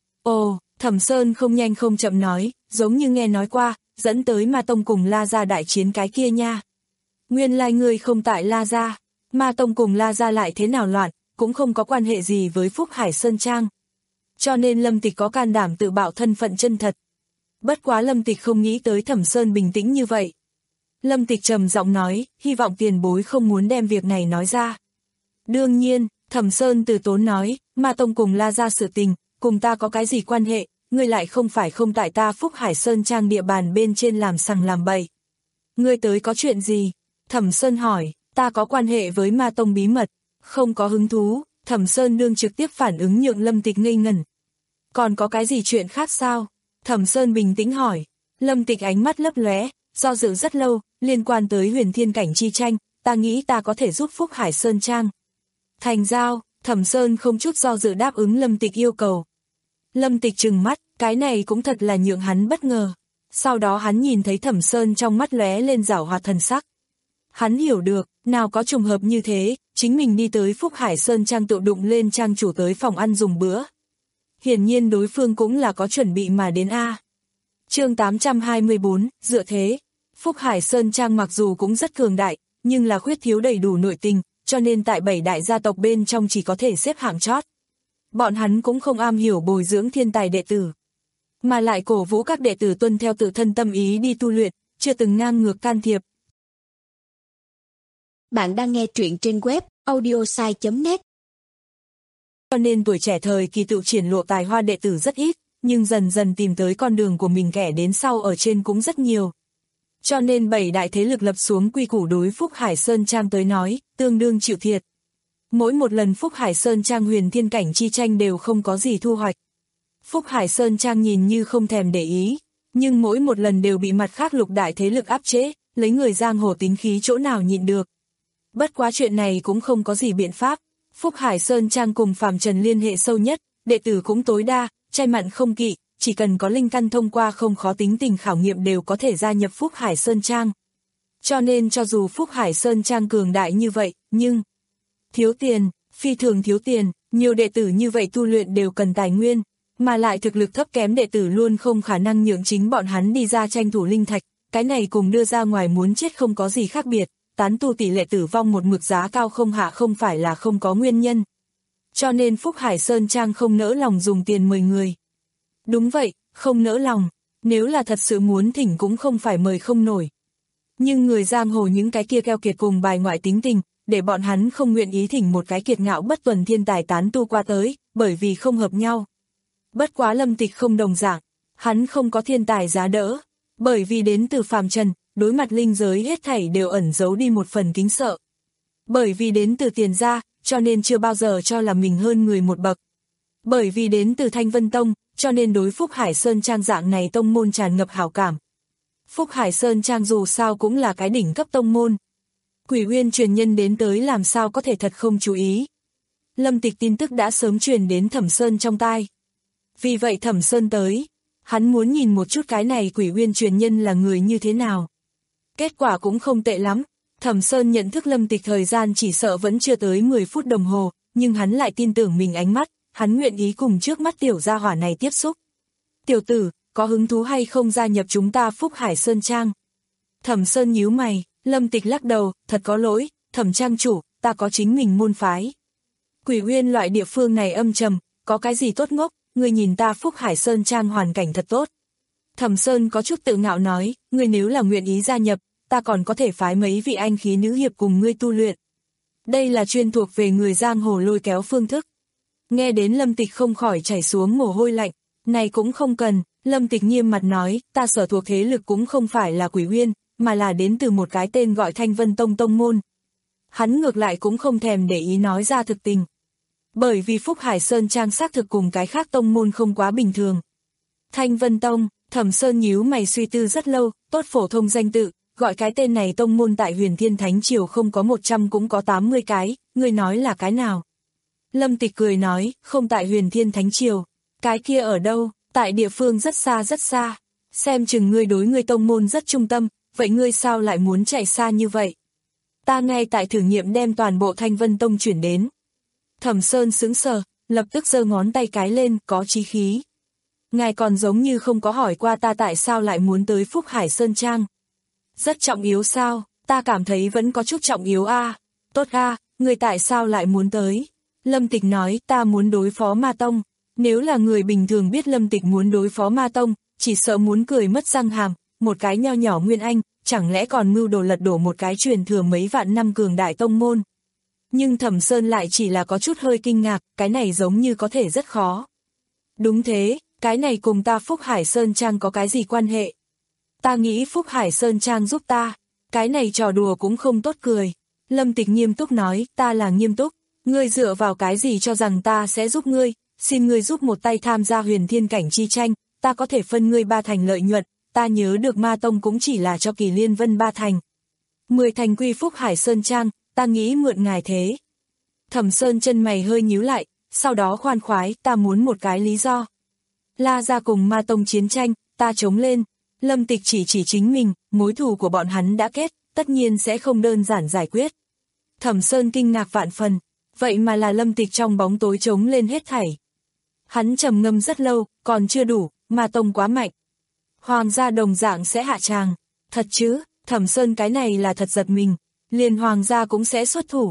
Ồ, Thẩm Sơn không nhanh không chậm nói, giống như nghe nói qua, dẫn tới Ma Tông cùng La Gia đại chiến cái kia nha. Nguyên lai ngươi không tại La Gia, Ma Tông cùng La Gia lại thế nào loạn, cũng không có quan hệ gì với Phúc Hải Sơn Trang. Cho nên Lâm Tịch có can đảm tự bạo thân phận chân thật. Bất quá Lâm Tịch không nghĩ tới Thẩm Sơn bình tĩnh như vậy. Lâm Tịch trầm giọng nói, hy vọng tiền bối không muốn đem việc này nói ra. Đương nhiên, Thẩm Sơn từ tốn nói, Ma Tông cùng La Gia sự tình, cùng ta có cái gì quan hệ, ngươi lại không phải không tại ta Phúc Hải Sơn Trang địa bàn bên trên làm sằng làm bậy. Ngươi tới có chuyện gì? Thẩm Sơn hỏi, ta có quan hệ với Ma Tông bí mật, không có hứng thú. Thẩm Sơn đương trực tiếp phản ứng nhượng Lâm Tịch ngây ngẩn. Còn có cái gì chuyện khác sao? Thẩm Sơn bình tĩnh hỏi. Lâm Tịch ánh mắt lấp lóe, do dự rất lâu, liên quan tới huyền thiên cảnh chi tranh, ta nghĩ ta có thể giúp Phúc Hải Sơn Trang. Thành giao, Thẩm Sơn không chút do dự đáp ứng Lâm Tịch yêu cầu. Lâm Tịch trừng mắt, cái này cũng thật là nhượng hắn bất ngờ. Sau đó hắn nhìn thấy Thẩm Sơn trong mắt lóe lên giảo hoạt thần sắc. Hắn hiểu được, nào có trùng hợp như thế, chính mình đi tới Phúc Hải Sơn Trang tự đụng lên trang chủ tới phòng ăn dùng bữa. Hiển nhiên đối phương cũng là có chuẩn bị mà đến A. Chương tám trăm hai mươi bốn, dựa thế. Phúc Hải Sơn Trang mặc dù cũng rất cường đại, nhưng là khuyết thiếu đầy đủ nội tình, cho nên tại bảy đại gia tộc bên trong chỉ có thể xếp hạng chót. Bọn hắn cũng không am hiểu bồi dưỡng thiên tài đệ tử, mà lại cổ vũ các đệ tử tuân theo tự thân tâm ý đi tu luyện, chưa từng ngang ngược can thiệp. Bạn đang nghe truyện trên web audiosai chấm net. Cho nên tuổi trẻ thời kỳ tự triển lộ tài hoa đệ tử rất ít, nhưng dần dần tìm tới con đường của mình kẻ đến sau ở trên cũng rất nhiều. Cho nên bảy đại thế lực lập xuống quy củ đối Phúc Hải Sơn Trang tới nói, tương đương chịu thiệt. Mỗi một lần Phúc Hải Sơn Trang huyền thiên cảnh chi tranh đều không có gì thu hoạch. Phúc Hải Sơn Trang nhìn như không thèm để ý, nhưng mỗi một lần đều bị mặt khác lục đại thế lực áp chế, lấy người giang hồ tính khí chỗ nào nhịn được. Bất quá chuyện này cũng không có gì biện pháp, Phúc Hải Sơn Trang cùng phàm trần liên hệ sâu nhất, đệ tử cũng tối đa, trai mặn không kỵ, chỉ cần có linh căn thông qua không khó tính tình khảo nghiệm đều có thể gia nhập Phúc Hải Sơn Trang. Cho nên cho dù Phúc Hải Sơn Trang cường đại như vậy, nhưng thiếu tiền, phi thường thiếu tiền, nhiều đệ tử như vậy tu luyện đều cần tài nguyên, mà lại thực lực thấp kém đệ tử luôn không khả năng nhượng chính bọn hắn đi ra tranh thủ linh thạch, cái này cùng đưa ra ngoài muốn chết không có gì khác biệt, tán tu tỷ lệ tử vong một mực giá cao không hạ không phải là không có nguyên nhân. Cho nên Phúc Hải Sơn Trang không nỡ lòng dùng tiền mời người. Đúng vậy, không nỡ lòng, nếu là thật sự muốn thỉnh cũng không phải mời không nổi. Nhưng người giang hồ những cái kia keo kiệt cùng bài ngoại tính tình, để bọn hắn không nguyện ý thỉnh một cái kiệt ngạo bất tuần thiên tài tán tu qua tới, bởi vì không hợp nhau. Bất quá Lâm Tịch không đồng dạng, hắn không có thiên tài giá đỡ, bởi vì đến từ phàm trần, đối mặt linh giới hết thảy đều ẩn giấu đi một phần kính sợ. Bởi vì đến từ tiền gia, cho nên chưa bao giờ cho là mình hơn người một bậc. Bởi vì đến từ Thanh Vân Tông, cho nên đối Phúc Hải Sơn Trang dạng này tông môn tràn ngập hảo cảm. Phúc Hải Sơn Trang dù sao cũng là cái đỉnh cấp tông môn. Quỷ Uyên truyền nhân đến tới làm sao có thể thật không chú ý. Lâm Tịch tin tức đã sớm truyền đến Thẩm Sơn trong tai. Vì vậy Thẩm Sơn tới, hắn muốn nhìn một chút cái này Quỷ Uyên truyền nhân là người như thế nào. Kết quả cũng không tệ lắm, Thẩm Sơn nhận thức Lâm Tịch thời gian chỉ sợ vẫn chưa tới mười phút đồng hồ, nhưng hắn lại tin tưởng mình ánh mắt, hắn nguyện ý cùng trước mắt tiểu gia hỏa này tiếp xúc. Tiểu tử, có hứng thú hay không gia nhập chúng ta Phúc Hải Sơn Trang? Thẩm Sơn nhíu mày, Lâm Tịch lắc đầu, thật có lỗi, Thẩm Trang chủ, ta có chính mình môn phái. Quỷ Uyên loại địa phương này âm trầm, có cái gì tốt ngốc, ngươi nhìn ta Phúc Hải Sơn Trang hoàn cảnh thật tốt. Thẩm Sơn có chút tự ngạo nói, ngươi nếu là nguyện ý gia nhập, ta còn có thể phái mấy vị anh khí nữ hiệp cùng ngươi tu luyện. Đây là chuyên thuộc về người giang hồ lôi kéo phương thức. Nghe đến Lâm Tịch không khỏi chảy xuống mồ hôi lạnh, này cũng không cần, Lâm Tịch nghiêm mặt nói, ta sở thuộc thế lực cũng không phải là Quỷ Uyên, mà là đến từ một cái tên gọi Thanh Vân Tông tông môn. Hắn ngược lại cũng không thèm để ý nói ra thực tình. Bởi vì Phúc Hải Sơn Trang xác thực cùng cái khác tông môn không quá bình thường. Thanh Vân Tông, Thẩm Sơn nhíu mày suy tư rất lâu, tốt phổ thông danh tự, gọi cái tên này tông môn tại Huyền Thiên Thánh Triều không có một trăm cũng có tám mươi cái, ngươi nói là cái nào? Lâm Tịch cười nói, không tại Huyền Thiên Thánh Triều, cái kia ở đâu, tại địa phương rất xa rất xa, xem chừng ngươi đối ngươi tông môn rất trung tâm, vậy ngươi sao lại muốn chạy xa như vậy? Ta ngay tại thử nghiệm đem toàn bộ Thanh Vân Tông chuyển đến. Thẩm Sơn sững sờ, lập tức giơ ngón tay cái lên, có chí khí. Ngài còn giống như không có hỏi qua ta tại sao lại muốn tới Phúc Hải Sơn Trang. Rất trọng yếu sao, ta cảm thấy vẫn có chút trọng yếu a. À. Tốt a, à, người tại sao lại muốn tới? Lâm Tịch nói, ta muốn đối phó Ma Tông. Nếu là người bình thường biết Lâm Tịch muốn đối phó Ma Tông, chỉ sợ muốn cười mất răng hàm, một cái nho nhỏ Nguyên Anh, chẳng lẽ còn mưu đồ lật đổ một cái truyền thừa mấy vạn năm cường đại tông môn. Nhưng Thẩm Sơn lại chỉ là có chút hơi kinh ngạc, cái này giống như có thể rất khó. Đúng thế, cái này cùng ta Phúc Hải Sơn Trang có cái gì quan hệ? Ta nghĩ Phúc Hải Sơn Trang giúp ta, cái này trò đùa cũng không tốt cười. Lâm Tịch nghiêm túc nói, ta là nghiêm túc, ngươi dựa vào cái gì cho rằng ta sẽ giúp ngươi, xin ngươi giúp một tay tham gia huyền thiên cảnh chi tranh, ta có thể phân ngươi ba thành lợi nhuận, ta nhớ được Ma Tông cũng chỉ là cho Kỳ Liên Vân ba thành. Mười thành quy Phúc Hải Sơn Trang, ta nghĩ mượn ngài thế. Thẩm Sơn chân mày hơi nhíu lại, sau đó khoan khoái, ta muốn một cái lý do. La ra cùng Ma Tông chiến tranh, ta chống lên. Lâm Tịch chỉ chỉ chính mình, mối thù của bọn hắn đã kết, tất nhiên sẽ không đơn giản giải quyết. Thẩm Sơn kinh ngạc vạn phần, vậy mà là Lâm Tịch trong bóng tối chống lên hết thảy. Hắn trầm ngâm rất lâu, còn chưa đủ, Ma Tông quá mạnh. Hoàng gia đồng dạng sẽ hạ tràng, thật chứ, Thẩm Sơn cái này là thật giật mình, liền Hoàng gia cũng sẽ xuất thủ.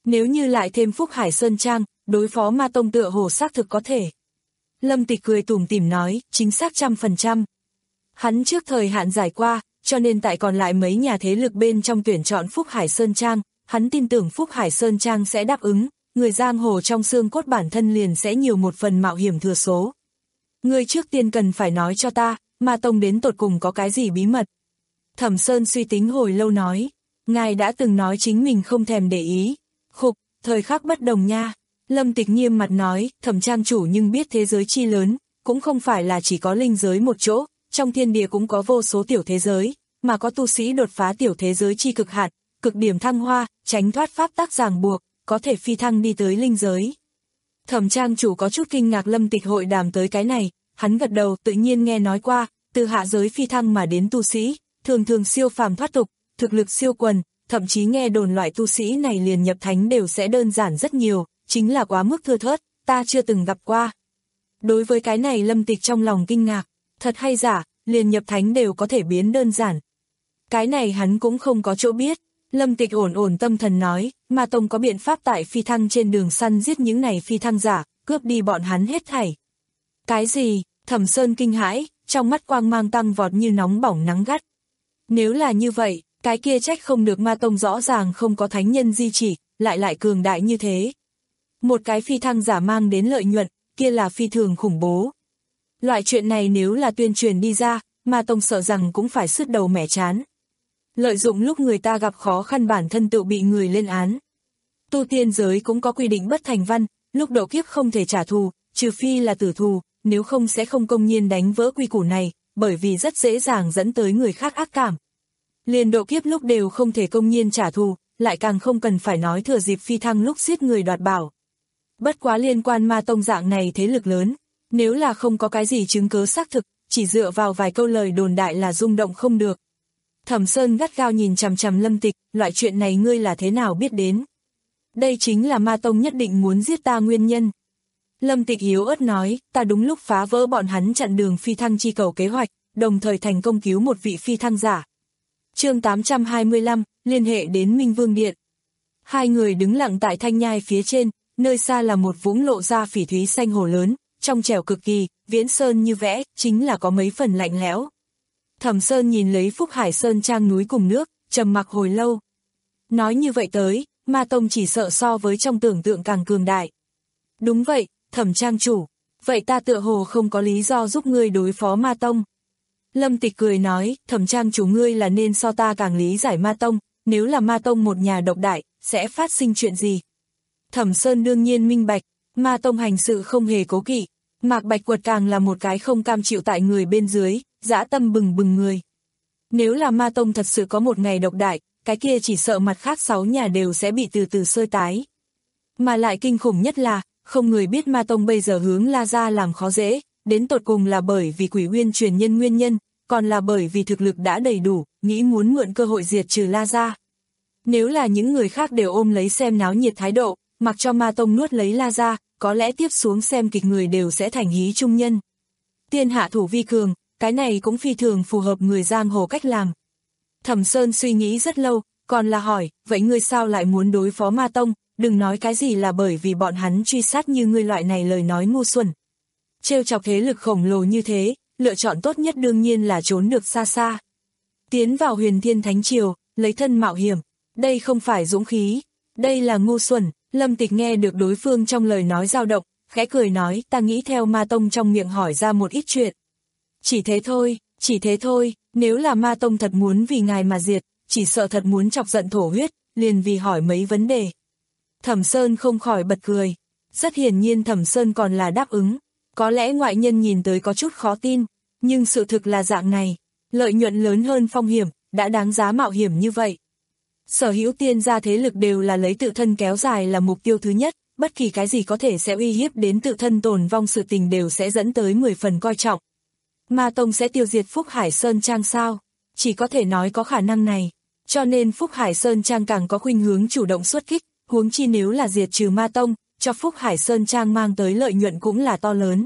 Nếu như lại thêm Phúc Hải Sơn Trang, đối phó Ma Tông tựa hồ xác thực có thể. Lâm Tịch cười tủm tỉm nói, chính xác trăm phần trăm. Hắn trước thời hạn giải qua, cho nên tại còn lại mấy nhà thế lực bên trong tuyển chọn Phúc Hải Sơn Trang, hắn tin tưởng Phúc Hải Sơn Trang sẽ đáp ứng, người giang hồ trong xương cốt bản thân liền sẽ nhiều một phần mạo hiểm thừa số. Ngươi trước tiên cần phải nói cho ta, Ma Tông đến tột cùng có cái gì bí mật. Thẩm Sơn suy tính hồi lâu nói, ngài đã từng nói chính mình không thèm để ý. Khục, thời khắc bất đồng nha. Lâm Tịch nghiêm mặt nói, Thẩm trang chủ nhưng biết thế giới chi lớn, cũng không phải là chỉ có linh giới một chỗ, trong thiên địa cũng có vô số tiểu thế giới, mà có tu sĩ đột phá tiểu thế giới chi cực hạn, cực điểm thăng hoa, tránh thoát pháp tắc ràng buộc, có thể phi thăng đi tới linh giới. Thẩm trang chủ có chút kinh ngạc Lâm Tịch hội đàm tới cái này, hắn gật đầu tự nhiên nghe nói qua, từ hạ giới phi thăng mà đến tu sĩ, thường thường siêu phàm thoát tục, thực lực siêu quần, thậm chí nghe đồn loại tu sĩ này liền nhập thánh đều sẽ đơn giản rất nhiều, chính là quá mức thưa thớt, ta chưa từng gặp qua. Đối với cái này Lâm Tịch trong lòng kinh ngạc, thật hay giả, liền nhập thánh đều có thể biến đơn giản. Cái này hắn cũng không có chỗ biết. Lâm Tịch ổn ổn tâm thần nói, Ma Tông có biện pháp tại phi thăng trên đường săn giết những này phi thăng giả, cướp đi bọn hắn hết thảy. Cái gì? Thẩm Sơn kinh hãi, trong mắt quang mang tăng vọt như nóng bỏng nắng gắt. Nếu là như vậy, cái kia trách không được Ma Tông rõ ràng không có thánh nhân di chỉ, lại lại cường đại như thế. Một cái phi thăng giả mang đến lợi nhuận, kia là phi thường khủng bố. Loại chuyện này nếu là tuyên truyền đi ra, Ma Tông sợ rằng cũng phải sứt đầu mẻ chán. Lợi dụng lúc người ta gặp khó khăn bản thân tự bị người lên án. Tu tiên giới cũng có quy định bất thành văn, lúc độ kiếp không thể trả thù, trừ phi là tử thù, nếu không sẽ không công nhiên đánh vỡ quy củ này, bởi vì rất dễ dàng dẫn tới người khác ác cảm. Liền độ kiếp lúc đều không thể công nhiên trả thù, lại càng không cần phải nói thừa dịp phi thăng lúc giết người đoạt bảo. Bất quá liên quan Ma Tông dạng này thế lực lớn, nếu là không có cái gì chứng cớ xác thực, chỉ dựa vào vài câu lời đồn đại là rung động không được. Thẩm Sơn gắt gao nhìn chằm chằm Lâm Tịch, loại chuyện này ngươi là thế nào biết đến? Đây chính là Ma Tông nhất định muốn giết ta nguyên nhân. Lâm Tịch yếu ớt nói, ta đúng lúc phá vỡ bọn hắn chặn đường phi thăng chi cầu kế hoạch, đồng thời thành công cứu một vị phi thăng giả. Chương tám trăm hai mươi lăm, liên hệ đến Minh Vương Điện. Hai người đứng lặng tại thanh nhai phía trên, nơi xa là một vũng lộ ra phỉ thúy xanh hồ lớn, trong trẻo cực kỳ, viễn sơn như vẽ, chính là có mấy phần lạnh lẽo. Thẩm Sơn nhìn lấy Phúc Hải Sơn Trang núi cùng nước, trầm mặc hồi lâu. Nói như vậy tới, Ma Tông chỉ sợ so với trong tưởng tượng càng cường đại. Đúng vậy, Thẩm Trang chủ, vậy ta tựa hồ không có lý do giúp ngươi đối phó Ma Tông. Lâm Tịch cười nói, Thẩm Trang chủ ngươi là nên so ta càng lý giải Ma Tông, nếu là Ma Tông một nhà độc đại, sẽ phát sinh chuyện gì? Thẩm Sơn đương nhiên minh bạch, Ma Tông hành sự không hề cố kỵ, Mạc Bạch Quật càng là một cái không cam chịu tại người bên dưới, dã tâm bừng bừng người. Nếu là Ma Tông thật sự có một ngày độc đại, cái kia chỉ sợ mặt khác sáu nhà đều sẽ bị từ từ sơi tái. Mà lại kinh khủng nhất là, không người biết Ma Tông bây giờ hướng La Gia làm khó dễ, đến tột cùng là bởi vì Quỷ Uyên truyền nhân nguyên nhân, còn là bởi vì thực lực đã đầy đủ, nghĩ muốn mượn cơ hội diệt trừ La Gia. Nếu là những người khác đều ôm lấy xem náo nhiệt thái độ, mặc cho Ma Tông nuốt lấy La Gia, có lẽ tiếp xuống xem kịch người đều sẽ thành hí trung nhân. Tiên hạ thủ vi cường, cái này cũng phi thường phù hợp người giang hồ cách làm. Thẩm Sơn suy nghĩ rất lâu, còn là hỏi, vậy ngươi sao lại muốn đối phó Ma Tông, đừng nói cái gì là bởi vì bọn hắn truy sát như ngươi loại này lời nói ngu xuẩn. Trêu chọc thế lực khổng lồ như thế, lựa chọn tốt nhất đương nhiên là trốn được xa xa. Tiến vào Huyền Thiên Thánh Triều, lấy thân mạo hiểm, đây không phải dũng khí, đây là ngu xuẩn. Lâm Tịch nghe được đối phương trong lời nói dao động, khẽ cười nói, ta nghĩ theo Ma Tông trong miệng hỏi ra một ít chuyện. Chỉ thế thôi, chỉ thế thôi, nếu là Ma Tông thật muốn vì ngài mà diệt, chỉ sợ thật muốn chọc giận thổ huyết, liền vì hỏi mấy vấn đề. Thẩm Sơn không khỏi bật cười, rất hiển nhiên Thẩm Sơn còn là đáp ứng, có lẽ ngoại nhân nhìn tới có chút khó tin, nhưng sự thực là dạng này, lợi nhuận lớn hơn phong hiểm, đã đáng giá mạo hiểm như vậy. Sở hữu tiên gia thế lực đều là lấy tự thân kéo dài là mục tiêu thứ nhất, bất kỳ cái gì có thể sẽ uy hiếp đến tự thân tồn vong sự tình đều sẽ dẫn tới mười phần coi trọng. Ma Tông sẽ tiêu diệt Phúc Hải Sơn Trang sao? Chỉ có thể nói có khả năng này, cho nên Phúc Hải Sơn Trang càng có khuynh hướng chủ động xuất kích, huống chi nếu là diệt trừ Ma Tông, cho Phúc Hải Sơn Trang mang tới lợi nhuận cũng là to lớn.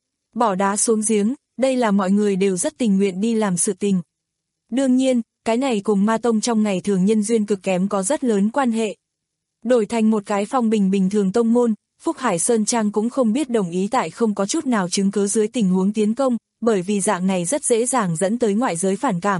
Bỏ đá xuống giếng, đây là mọi người đều rất tình nguyện đi làm sự tình. Đương nhiên, cái này cùng Ma Tông trong ngày thường nhân duyên cực kém có rất lớn quan hệ. Đổi thành một cái phong bình bình thường tông môn, Phúc Hải Sơn Trang cũng không biết đồng ý tại không có chút nào chứng cứ dưới tình huống tiến công, bởi vì dạng này rất dễ dàng dẫn tới ngoại giới phản cảm.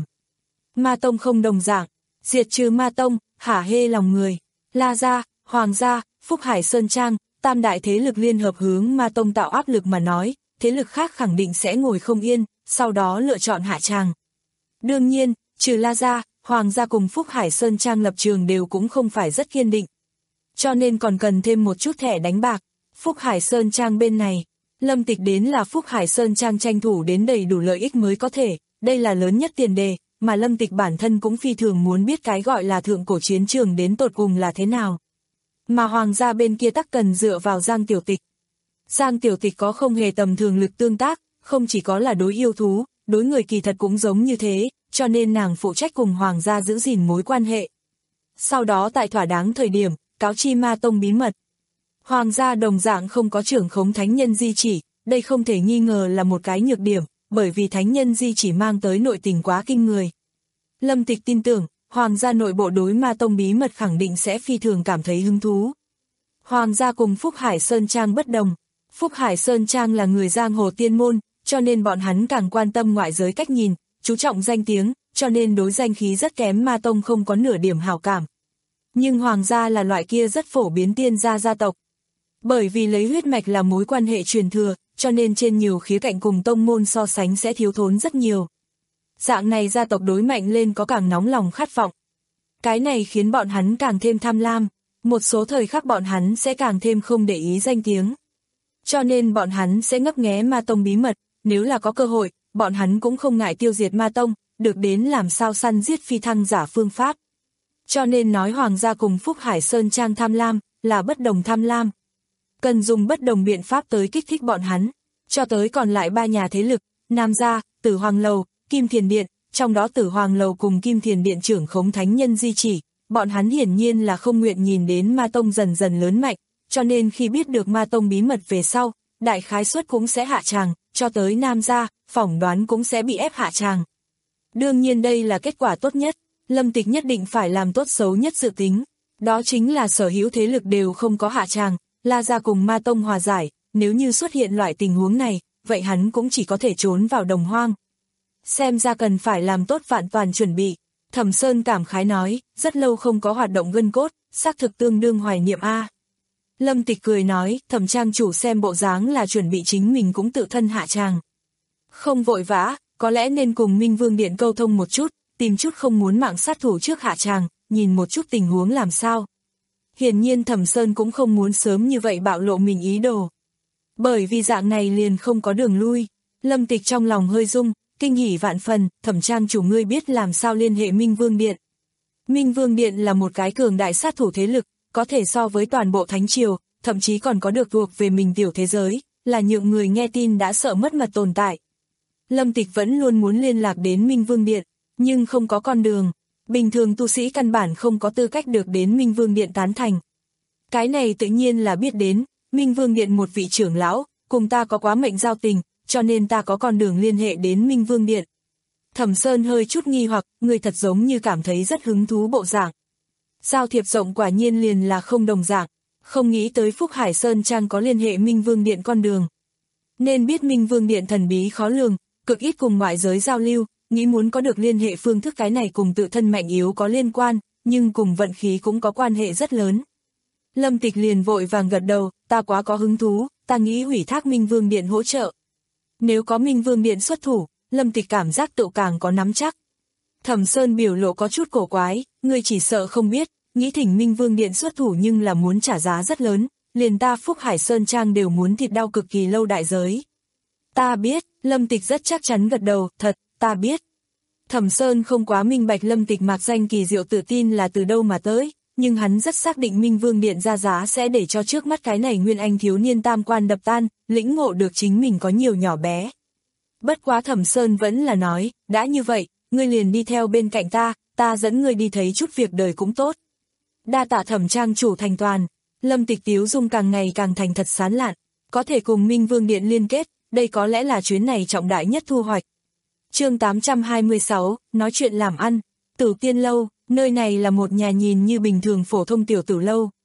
Ma tông không đồng dạng, diệt trừ ma tông, hả hê lòng người. La gia, Hoàng gia, Phúc Hải Sơn Trang, tam đại thế lực liên hợp hướng ma tông tạo áp lực mà nói, thế lực khác khẳng định sẽ ngồi không yên, sau đó lựa chọn hạ tràng. Đương nhiên, trừ La gia, Hoàng gia cùng Phúc Hải Sơn Trang lập trường đều cũng không phải rất kiên định. Cho nên còn cần thêm một chút thẻ đánh bạc. Phúc Hải Sơn Trang bên này, Lâm Tịch đến là Phúc Hải Sơn Trang tranh thủ đến đầy đủ lợi ích mới có thể, đây là lớn nhất tiền đề, mà Lâm Tịch bản thân cũng phi thường muốn biết cái gọi là thượng cổ chiến trường đến tột cùng là thế nào. Mà Hoàng gia bên kia tắc cần dựa vào Giang Tiểu Tịch. Giang Tiểu Tịch có không hề tầm thường lực tương tác, không chỉ có là đối yêu thú, đối người kỳ thật cũng giống như thế, cho nên nàng phụ trách cùng Hoàng gia giữ gìn mối quan hệ. Sau đó tại thỏa đáng thời điểm, cáo chi ma tông bí mật. Hoàng gia đồng dạng không có trưởng khống thánh nhân di chỉ, đây không thể nghi ngờ là một cái nhược điểm, bởi vì thánh nhân di chỉ mang tới nội tình quá kinh người. Lâm Tịch tin tưởng, Hoàng gia nội bộ đối ma tông bí mật khẳng định sẽ phi thường cảm thấy hứng thú. Hoàng gia cùng Phúc Hải Sơn Trang bất đồng. Phúc Hải Sơn Trang là người giang hồ tiên môn, cho nên bọn hắn càng quan tâm ngoại giới cách nhìn, chú trọng danh tiếng, cho nên đối danh khí rất kém ma tông không có nửa điểm hảo cảm. Nhưng Hoàng gia là loại kia rất phổ biến tiên gia gia tộc. Bởi vì lấy huyết mạch là mối quan hệ truyền thừa, cho nên trên nhiều khía cạnh cùng tông môn so sánh sẽ thiếu thốn rất nhiều. Dạng này gia tộc đối mạnh lên có càng nóng lòng khát vọng. Cái này khiến bọn hắn càng thêm tham lam, một số thời khắc bọn hắn sẽ càng thêm không để ý danh tiếng. Cho nên bọn hắn sẽ ngấp nghé ma tông bí mật, nếu là có cơ hội, bọn hắn cũng không ngại tiêu diệt ma tông, được đến làm sao săn giết phi thăng giả phương pháp. Cho nên nói Hoàng gia cùng Phúc Hải Sơn Trang tham lam, là bất đồng tham lam. Cần dùng bất đồng biện pháp tới kích thích bọn hắn, cho tới còn lại ba nhà thế lực, Nam gia, Tử Hoàng Lầu, Kim Thiền Điện, trong đó Tử Hoàng Lầu cùng Kim Thiền Điện trưởng khống thánh nhân di chỉ, bọn hắn hiển nhiên là không nguyện nhìn đến ma tông dần dần lớn mạnh, cho nên khi biết được ma tông bí mật về sau, đại khái suất cũng sẽ hạ tràng, cho tới Nam gia, phỏng đoán cũng sẽ bị ép hạ tràng. Đương nhiên đây là kết quả tốt nhất, Lâm Tịch nhất định phải làm tốt xấu nhất dự tính, đó chính là sở hữu thế lực đều không có hạ tràng, La gia cùng ma tông hòa giải, nếu như xuất hiện loại tình huống này, vậy hắn cũng chỉ có thể trốn vào đồng hoang. Xem ra cần phải làm tốt vạn toàn chuẩn bị, Thẩm Sơn cảm khái nói, rất lâu không có hoạt động gân cốt, xác thực tương đương hoài niệm a. Lâm Tịch cười nói, Thẩm trang chủ xem bộ dáng là chuẩn bị chính mình cũng tự thân hạ tràng. Không vội vã, có lẽ nên cùng Minh Vương Điện câu thông một chút, tìm chút không muốn mạng sát thủ trước hạ tràng, nhìn một chút tình huống làm sao. Hiển nhiên Thẩm Sơn cũng không muốn sớm như vậy bạo lộ mình ý đồ. Bởi vì dạng này liền không có đường lui, Lâm Tịch trong lòng hơi rung, kinh hỉ vạn phần, Thẩm trang chủ ngươi biết làm sao liên hệ Minh Vương Điện. Minh Vương Điện là một cái cường đại sát thủ thế lực, có thể so với toàn bộ Thánh Triều, thậm chí còn có được thuộc về mình tiểu thế giới, là nhượng người nghe tin đã sợ mất mật tồn tại. Lâm Tịch vẫn luôn muốn liên lạc đến Minh Vương Điện, nhưng không có con đường. Bình thường tu sĩ căn bản không có tư cách được đến Minh Vương Điện tán thành. Cái này tự nhiên là biết đến, Minh Vương Điện một vị trưởng lão, cùng ta có quá mệnh giao tình, cho nên ta có con đường liên hệ đến Minh Vương Điện. Thẩm Sơn hơi chút nghi hoặc, người thật giống như cảm thấy rất hứng thú bộ dạng. Giao thiệp rộng quả nhiên liền là không đồng dạng, không nghĩ tới Phúc Hải Sơn Trang có liên hệ Minh Vương Điện con đường. Nên biết Minh Vương Điện thần bí khó lường, cực ít cùng ngoại giới giao lưu, nghĩ muốn có được liên hệ phương thức cái này cùng tự thân mạnh yếu có liên quan, nhưng cùng vận khí cũng có quan hệ rất lớn. Lâm Tịch liền vội vàng gật đầu, ta quá có hứng thú, ta nghĩ hủy thác Minh Vương Điện hỗ trợ. Nếu có Minh Vương Điện xuất thủ, Lâm Tịch cảm giác tự càng có nắm chắc. Thẩm Sơn biểu lộ có chút cổ quái, ngươi chỉ sợ không biết, nghĩ thỉnh Minh Vương Điện xuất thủ nhưng là muốn trả giá rất lớn, liền ta Phúc Hải Sơn Trang đều muốn thịt đau cực kỳ lâu đại giới. Ta biết, Lâm Tịch rất chắc chắn gật đầu, thật, ta biết. Thẩm Sơn không quá minh bạch Lâm Tịch mạc danh kỳ diệu tự tin là từ đâu mà tới, nhưng hắn rất xác định Minh Vương Điện ra giá sẽ để cho trước mắt cái này nguyên anh thiếu niên tam quan đập tan, lĩnh ngộ được chính mình có nhiều nhỏ bé. Bất quá Thẩm Sơn vẫn là nói, đã như vậy, ngươi liền đi theo bên cạnh ta, ta dẫn ngươi đi thấy chút việc đời cũng tốt. Đa tạ Thẩm trang chủ thành toàn, Lâm Tịch tiếu dung càng ngày càng thành thật sán lạn, có thể cùng Minh Vương Điện liên kết, đây có lẽ là chuyến này trọng đại nhất thu hoạch. Chương tám trăm hai mươi sáu, nói chuyện làm ăn, Tử Tiên Lâu, nơi này là một nhà nhìn như bình thường phổ thông tiểu tử lâu.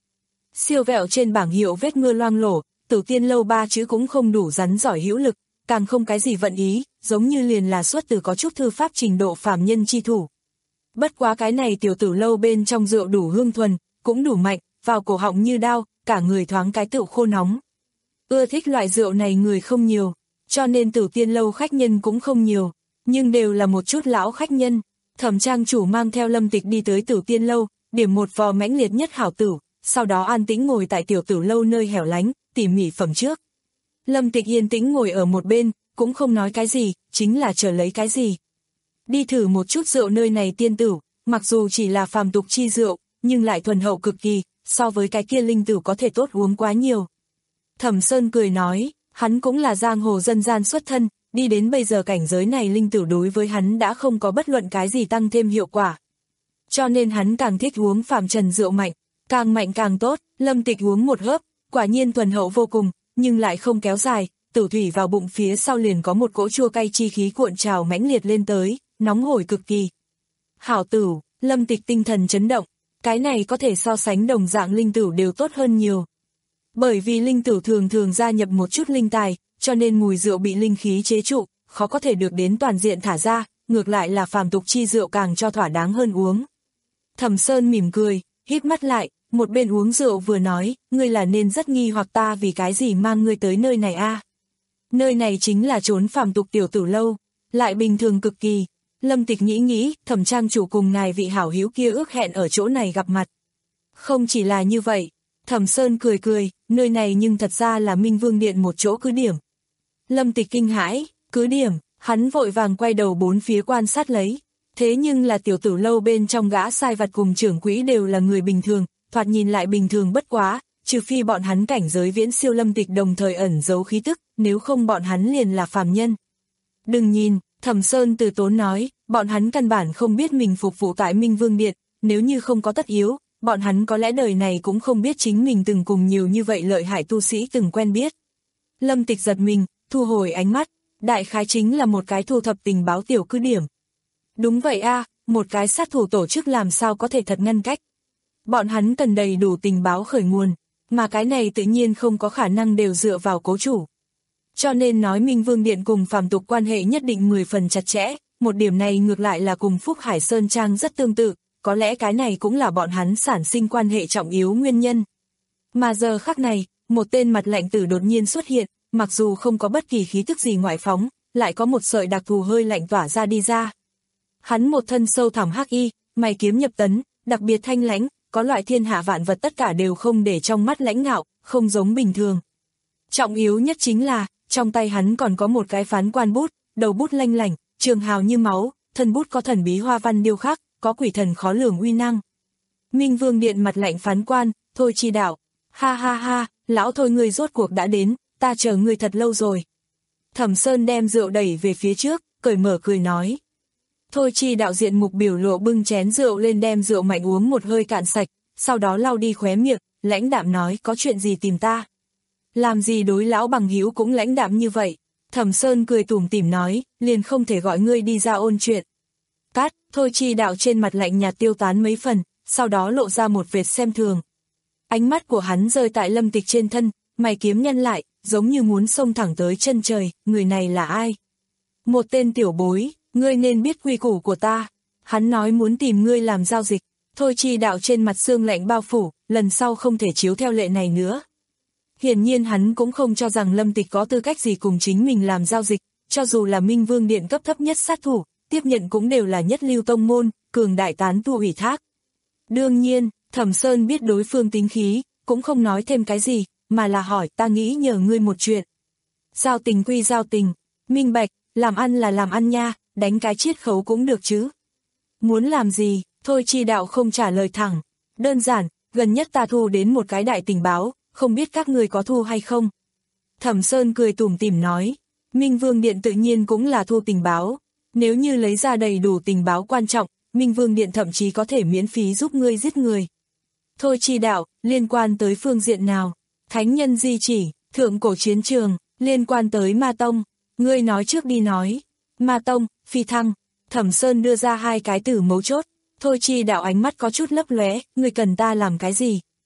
Siêu vẹo trên bảng hiệu vết mưa loang lổ, Tử Tiên Lâu ba chữ cũng không đủ rắn giỏi hữu lực, càng không cái gì vận ý, giống như liền là xuất từ có chút thư pháp trình độ phàm nhân chi thủ. Bất quá cái này tiểu tử lâu bên trong rượu đủ hương thuần, cũng đủ mạnh, vào cổ họng như đao, cả người thoáng cái tựu khô nóng. Ưa thích loại rượu này người không nhiều, cho nên Tử Tiên Lâu khách nhân cũng không nhiều, nhưng đều là một chút lão khách nhân. Thẩm trang chủ mang theo Lâm Tịch đi tới Tử Tiên Lâu, điểm một vò mãnh liệt nhất hảo tử, sau đó an tĩnh ngồi tại tiểu tử lâu nơi hẻo lánh, tỉ mỉ phẩm trước. Lâm Tịch yên tĩnh ngồi ở một bên, cũng không nói cái gì, chính là chờ lấy cái gì. Đi thử một chút rượu nơi này tiên tử, mặc dù chỉ là phàm tục chi rượu, nhưng lại thuần hậu cực kỳ, so với cái kia linh tử có thể tốt uống quá nhiều. Thẩm Sơn cười nói, hắn cũng là giang hồ dân gian xuất thân, đi đến bây giờ cảnh giới này linh tử đối với hắn đã không có bất luận cái gì tăng thêm hiệu quả. Cho nên hắn càng thích uống phàm trần rượu mạnh, càng mạnh càng tốt. Lâm Tịch uống một hớp, quả nhiên thuần hậu vô cùng, nhưng lại không kéo dài, tử thủy vào bụng phía sau liền có một cỗ chua cay chi khí cuộn trào mãnh liệt lên tới, nóng hổi cực kỳ. Hảo tử, Lâm Tịch tinh thần chấn động, cái này có thể so sánh đồng dạng linh tử đều tốt hơn nhiều. Bởi vì linh tử thường thường gia nhập một chút linh tài, cho nên mùi rượu bị linh khí chế trụ, khó có thể được đến toàn diện thả ra, ngược lại là phàm tục chi rượu càng cho thỏa đáng hơn uống. Thẩm Sơn mỉm cười, híp mắt lại, một bên uống rượu vừa nói, ngươi là nên rất nghi hoặc ta vì cái gì mang ngươi tới nơi này a? À? Nơi này chính là trốn phàm tục tiểu tử lâu, lại bình thường cực kỳ. Lâm Tịch nghĩ nghĩ, Thẩm trang chủ cùng ngài vị hảo hữu kia ước hẹn ở chỗ này gặp mặt. Không chỉ là như vậy, Thẩm Sơn cười cười, nơi này nhưng thật ra là Minh Vương Điện một chỗ cứ điểm. Lâm Tịch kinh hãi, cứ điểm, hắn vội vàng quay đầu bốn phía quan sát lấy. Thế nhưng là tiểu tử lâu bên trong gã sai vặt cùng trưởng quỹ đều là người bình thường, thoạt nhìn lại bình thường bất quá, trừ phi bọn hắn cảnh giới viễn siêu Lâm Tịch đồng thời ẩn giấu khí tức, nếu không bọn hắn liền là phàm nhân. Đừng nhìn, Thẩm Sơn từ tốn nói, bọn hắn căn bản không biết mình phục vụ tại Minh Vương Điện, nếu như không có tất yếu, bọn hắn có lẽ đời này cũng không biết chính mình từng cùng nhiều như vậy lợi hại tu sĩ từng quen biết. Lâm Tịch giật mình, thu hồi ánh mắt, đại khái chính là một cái thu thập tình báo tiểu cứ điểm. Đúng vậy a, à, một cái sát thủ tổ chức làm sao có thể thật ngăn cách. Bọn hắn cần đầy đủ tình báo khởi nguồn, mà cái này tự nhiên không có khả năng đều dựa vào cố chủ. Cho nên nói Minh Vương Điện cùng phàm tục quan hệ nhất định mười phần chặt chẽ, một điểm này ngược lại là cùng Phúc Hải Sơn Trang rất tương tự, có lẽ cái này cũng là bọn hắn sản sinh quan hệ trọng yếu nguyên nhân. Mà giờ khắc này, một tên mặt lạnh tử đột nhiên xuất hiện, mặc dù không có bất kỳ khí tức gì ngoại phóng, lại có một sợi đặc thù hơi lạnh tỏa ra đi ra. Hắn một thân sâu thẳm hắc y, mày kiếm nhập tấn, đặc biệt thanh lãnh, có loại thiên hạ vạn vật tất cả đều không để trong mắt lãnh ngạo, không giống bình thường. Trọng yếu nhất chính là, trong tay hắn còn có một cái phán quan bút, đầu bút lanh lảnh, trường hào như máu, thân bút có thần bí hoa văn điêu khắc, có quỷ thần khó lường uy năng. Minh Vương Điện mặt lạnh phán quan, Thôi Chi Đạo, ha ha ha, lão Thôi ngươi rốt cuộc đã đến, ta chờ ngươi thật lâu rồi. Thẩm Sơn đem rượu đẩy về phía trước, cởi mở cười nói. Thôi Chi Đạo diện mục biểu lộ bưng chén rượu lên đem rượu mạnh uống một hơi cạn sạch, sau đó lau đi khóe miệng, lãnh đạm nói có chuyện gì tìm ta. Làm gì đối lão bằng hữu cũng lãnh đạm như vậy. Thẩm Sơn cười tủm tỉm nói, liền không thể gọi ngươi đi ra ôn chuyện. Cát, Thôi Chi Đạo trên mặt lạnh nhạt tiêu tán mấy phần, sau đó lộ ra một vệt xem thường. Ánh mắt của hắn rơi tại Lâm Tịch trên thân, mày kiếm nhăn lại, giống như muốn xông thẳng tới chân trời, người này là ai? Một tên tiểu bối, ngươi nên biết quy củ của ta. Hắn nói muốn tìm ngươi làm giao dịch. Thôi Chi Đạo trên mặt xương lạnh bao phủ, lần sau không thể chiếu theo lệ này nữa. Hiển nhiên hắn cũng không cho rằng Lâm Tịch có tư cách gì cùng chính mình làm giao dịch, cho dù là Minh Vương Điện cấp thấp nhất sát thủ, tiếp nhận cũng đều là nhất lưu tông môn, cường đại tán tu ủy thác. Đương nhiên, Thẩm Sơn biết đối phương tính khí, cũng không nói thêm cái gì, mà là hỏi ta nghĩ nhờ ngươi một chuyện. Giao tình quy giao tình, minh bạch, làm ăn là làm ăn nha, đánh cái chiết khấu cũng được chứ. Muốn làm gì, Thôi Chi Đạo không trả lời thẳng. Đơn giản, gần nhất ta thu đến một cái đại tình báo, không biết các người có thu hay không. Thẩm Sơn cười tủm tỉm nói, Minh Vương Điện tự nhiên cũng là thu tình báo. Nếu như lấy ra đầy đủ tình báo quan trọng, Minh Vương Điện thậm chí có thể miễn phí giúp ngươi giết người. Thôi Chi Đạo, liên quan tới phương diện nào? Thánh nhân di chỉ, thượng cổ chiến trường, liên quan tới Ma Tông. Ngươi nói trước đi nói. Ma Tông, phi thăng. Thẩm Sơn đưa ra hai cái từ mấu chốt. Thôi Chi Đạo ánh mắt có chút lấp lóe, ngươi cần ta làm cái gì?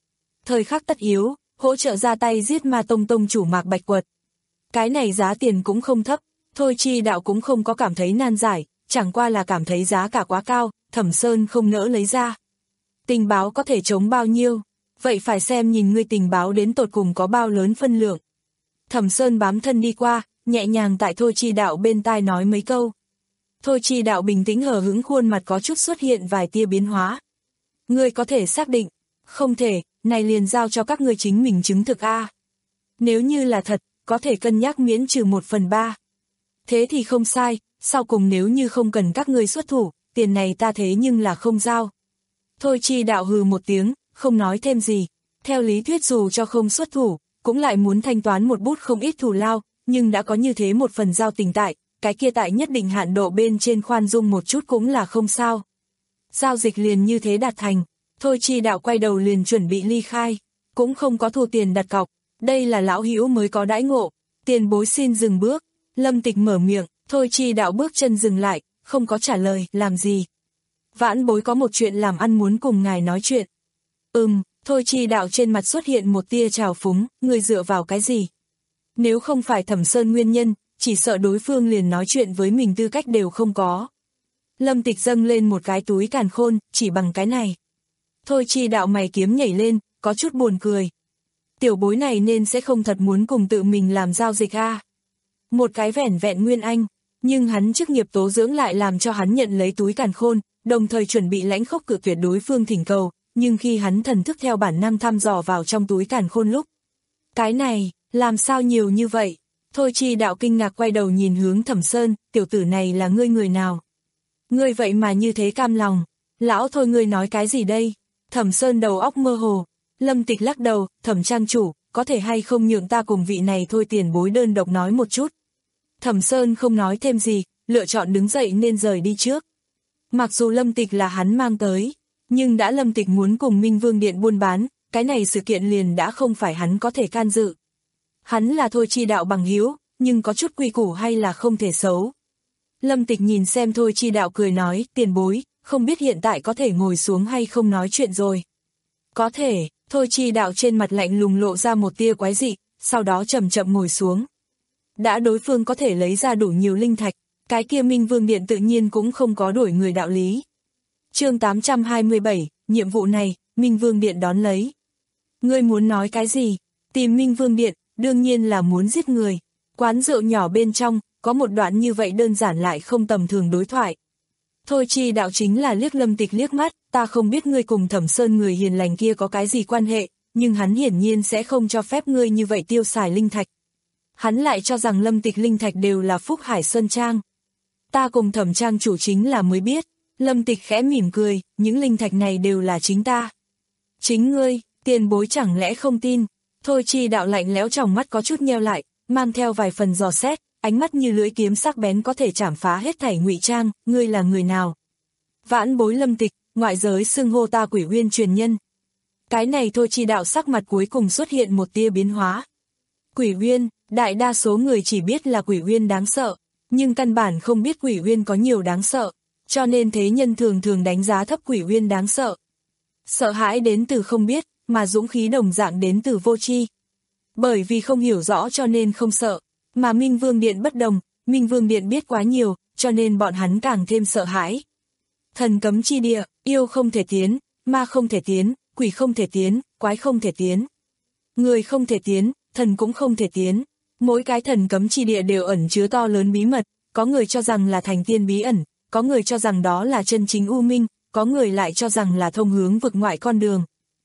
thời khắc tất yếu, hỗ trợ ra tay giết Ma Tông tông chủ Mạc Bạch Quật. Cái này giá tiền cũng không thấp, Thôi Chi Đạo cũng không có cảm thấy nan giải, chẳng qua là cảm thấy giá cả quá cao, Thẩm Sơn không nỡ lấy ra. Tình báo có thể chống bao nhiêu? Vậy phải xem nhìn ngươi tình báo đến tột cùng có bao lớn phân lượng. Thẩm Sơn bám thân đi qua, nhẹ nhàng tại Thôi Chi Đạo bên tai nói mấy câu. Thôi Chi Đạo bình tĩnh hờ hững, khuôn mặt có chút xuất hiện vài tia biến hóa. Ngươi có thể xác định? Không thể, này liền giao cho các ngươi chính mình chứng thực a. Nếu như là thật, có thể cân nhắc miễn trừ một phần ba. Thế thì không sai, sau cùng nếu như không cần các ngươi xuất thủ, tiền này ta thế nhưng là không giao. Thôi Chi Đạo hừ một tiếng, không nói thêm gì. Theo lý thuyết dù cho không xuất thủ, cũng lại muốn thanh toán một bút không ít thù lao, nhưng đã có như thế một phần giao tình tại, cái kia tại nhất định hạn độ bên trên khoan dung một chút cũng là không sao. Giao dịch liền như thế đạt thành, Thôi Chi Đạo quay đầu liền chuẩn bị ly khai, cũng không có thu tiền đặt cọc, đây là lão hữu mới có đãi ngộ, tiền bối xin dừng bước. Lâm Tịch mở miệng, Thôi Chi Đạo bước chân dừng lại, không có trả lời, làm gì? Vãn bối có một chuyện làm ăn muốn cùng ngài nói chuyện. Ừm, Thôi Chi Đạo trên mặt xuất hiện một tia trào phúng, người dựa vào cái gì? Nếu không phải Thẩm Sơn nguyên nhân, chỉ sợ đối phương liền nói chuyện với mình tư cách đều không có. Lâm Tịch dâng lên một cái túi càn khôn, chỉ bằng cái này. Thôi Chi Đạo mày kiếm nhảy lên, có chút buồn cười. Tiểu bối này nên sẽ không thật muốn cùng tự mình làm giao dịch a. Một cái vẻn vẹn nguyên anh, nhưng hắn chức nghiệp tố dưỡng lại làm cho hắn nhận lấy túi càn khôn, đồng thời chuẩn bị lãnh khốc cự tuyệt đối phương thỉnh cầu, nhưng khi hắn thần thức theo bản năng thăm dò vào trong túi càn khôn lúc. Cái này, làm sao nhiều như vậy? Thôi Chi Đạo kinh ngạc quay đầu nhìn hướng Thẩm Sơn, tiểu tử này là ngươi người nào? Ngươi vậy mà như thế cam lòng, lão Thôi ngươi nói cái gì đây? Thẩm Sơn đầu óc mơ hồ, Lâm Tịch lắc đầu, Thẩm trang chủ, có thể hay không nhượng ta cùng vị này thôi tiền bối đơn độc nói một chút. Thẩm Sơn không nói thêm gì, lựa chọn đứng dậy nên rời đi trước. Mặc dù Lâm Tịch là hắn mang tới, nhưng đã Lâm Tịch muốn cùng Minh Vương Điện buôn bán, cái này sự kiện liền đã không phải hắn có thể can dự. Hắn là Thôi Chi Đạo bằng hữu, nhưng có chút quy củ hay là không thể xấu. Lâm Tịch nhìn xem Thôi Chi Đạo cười nói, tiền bối, không biết hiện tại có thể ngồi xuống hay không nói chuyện rồi. Có thể, Thôi Chi Đạo trên mặt lạnh lùng lộ ra một tia quái dị, sau đó chậm chậm ngồi xuống. Đã đối phương có thể lấy ra đủ nhiều linh thạch, cái kia Minh Vương Điện tự nhiên cũng không có đuổi người đạo lý. Chương tám trăm hai mươi bảy, nhiệm vụ này, Minh Vương Điện đón lấy. Ngươi muốn nói cái gì? Tìm Minh Vương Điện, đương nhiên là muốn giết người. Quán rượu nhỏ bên trong, có một đoạn như vậy đơn giản lại không tầm thường đối thoại. Thôi Chi Đạo chính là liếc Lâm Tịch liếc mắt, ta không biết ngươi cùng Thẩm Sơn người hiền lành kia có cái gì quan hệ, nhưng hắn hiển nhiên sẽ không cho phép ngươi như vậy tiêu xài linh thạch. Hắn lại cho rằng Lâm Tịch linh thạch đều là Phúc Hải Sơn Trang. Ta cùng Thẩm trang chủ chính là mới biết. Lâm Tịch khẽ mỉm cười, những linh thạch này đều là chính ta. Chính ngươi, tiền bối chẳng lẽ không tin? Thôi Chi Đạo lạnh lẽo tròng mắt có chút nheo lại, mang theo vài phần dò xét, ánh mắt như lưỡi kiếm sắc bén có thể chảm phá hết thảy ngụy trang, ngươi là người nào? Vãn bối Lâm Tịch, ngoại giới xưng hô ta Quỷ Uyên truyền nhân. Cái này Thôi Chi Đạo sắc mặt cuối cùng xuất hiện một tia biến hóa. Quỷ Uyên, đại đa số người chỉ biết là Quỷ Uyên đáng sợ, nhưng căn bản không biết Quỷ Uyên có nhiều đáng sợ, cho nên thế nhân thường thường đánh giá thấp Quỷ Uyên đáng sợ. Sợ hãi đến từ không biết, mà dũng khí đồng dạng đến từ vô tri. Bởi vì không hiểu rõ cho nên không sợ, mà Minh Vương Điện bất đồng, Minh Vương Điện biết quá nhiều, cho nên bọn hắn càng thêm sợ hãi. Thần cấm chi địa, yêu không thể tiến, ma không thể tiến, quỷ không thể tiến, quái không thể tiến. Người không thể tiến, thần cũng không thể tiến. Mỗi cái thần cấm chi địa đều ẩn chứa to lớn bí mật, có người cho rằng là thành tiên bí ẩn, có người cho rằng đó là chân chính u minh, có người lại cho rằng là thông hướng vực ngoại con đường.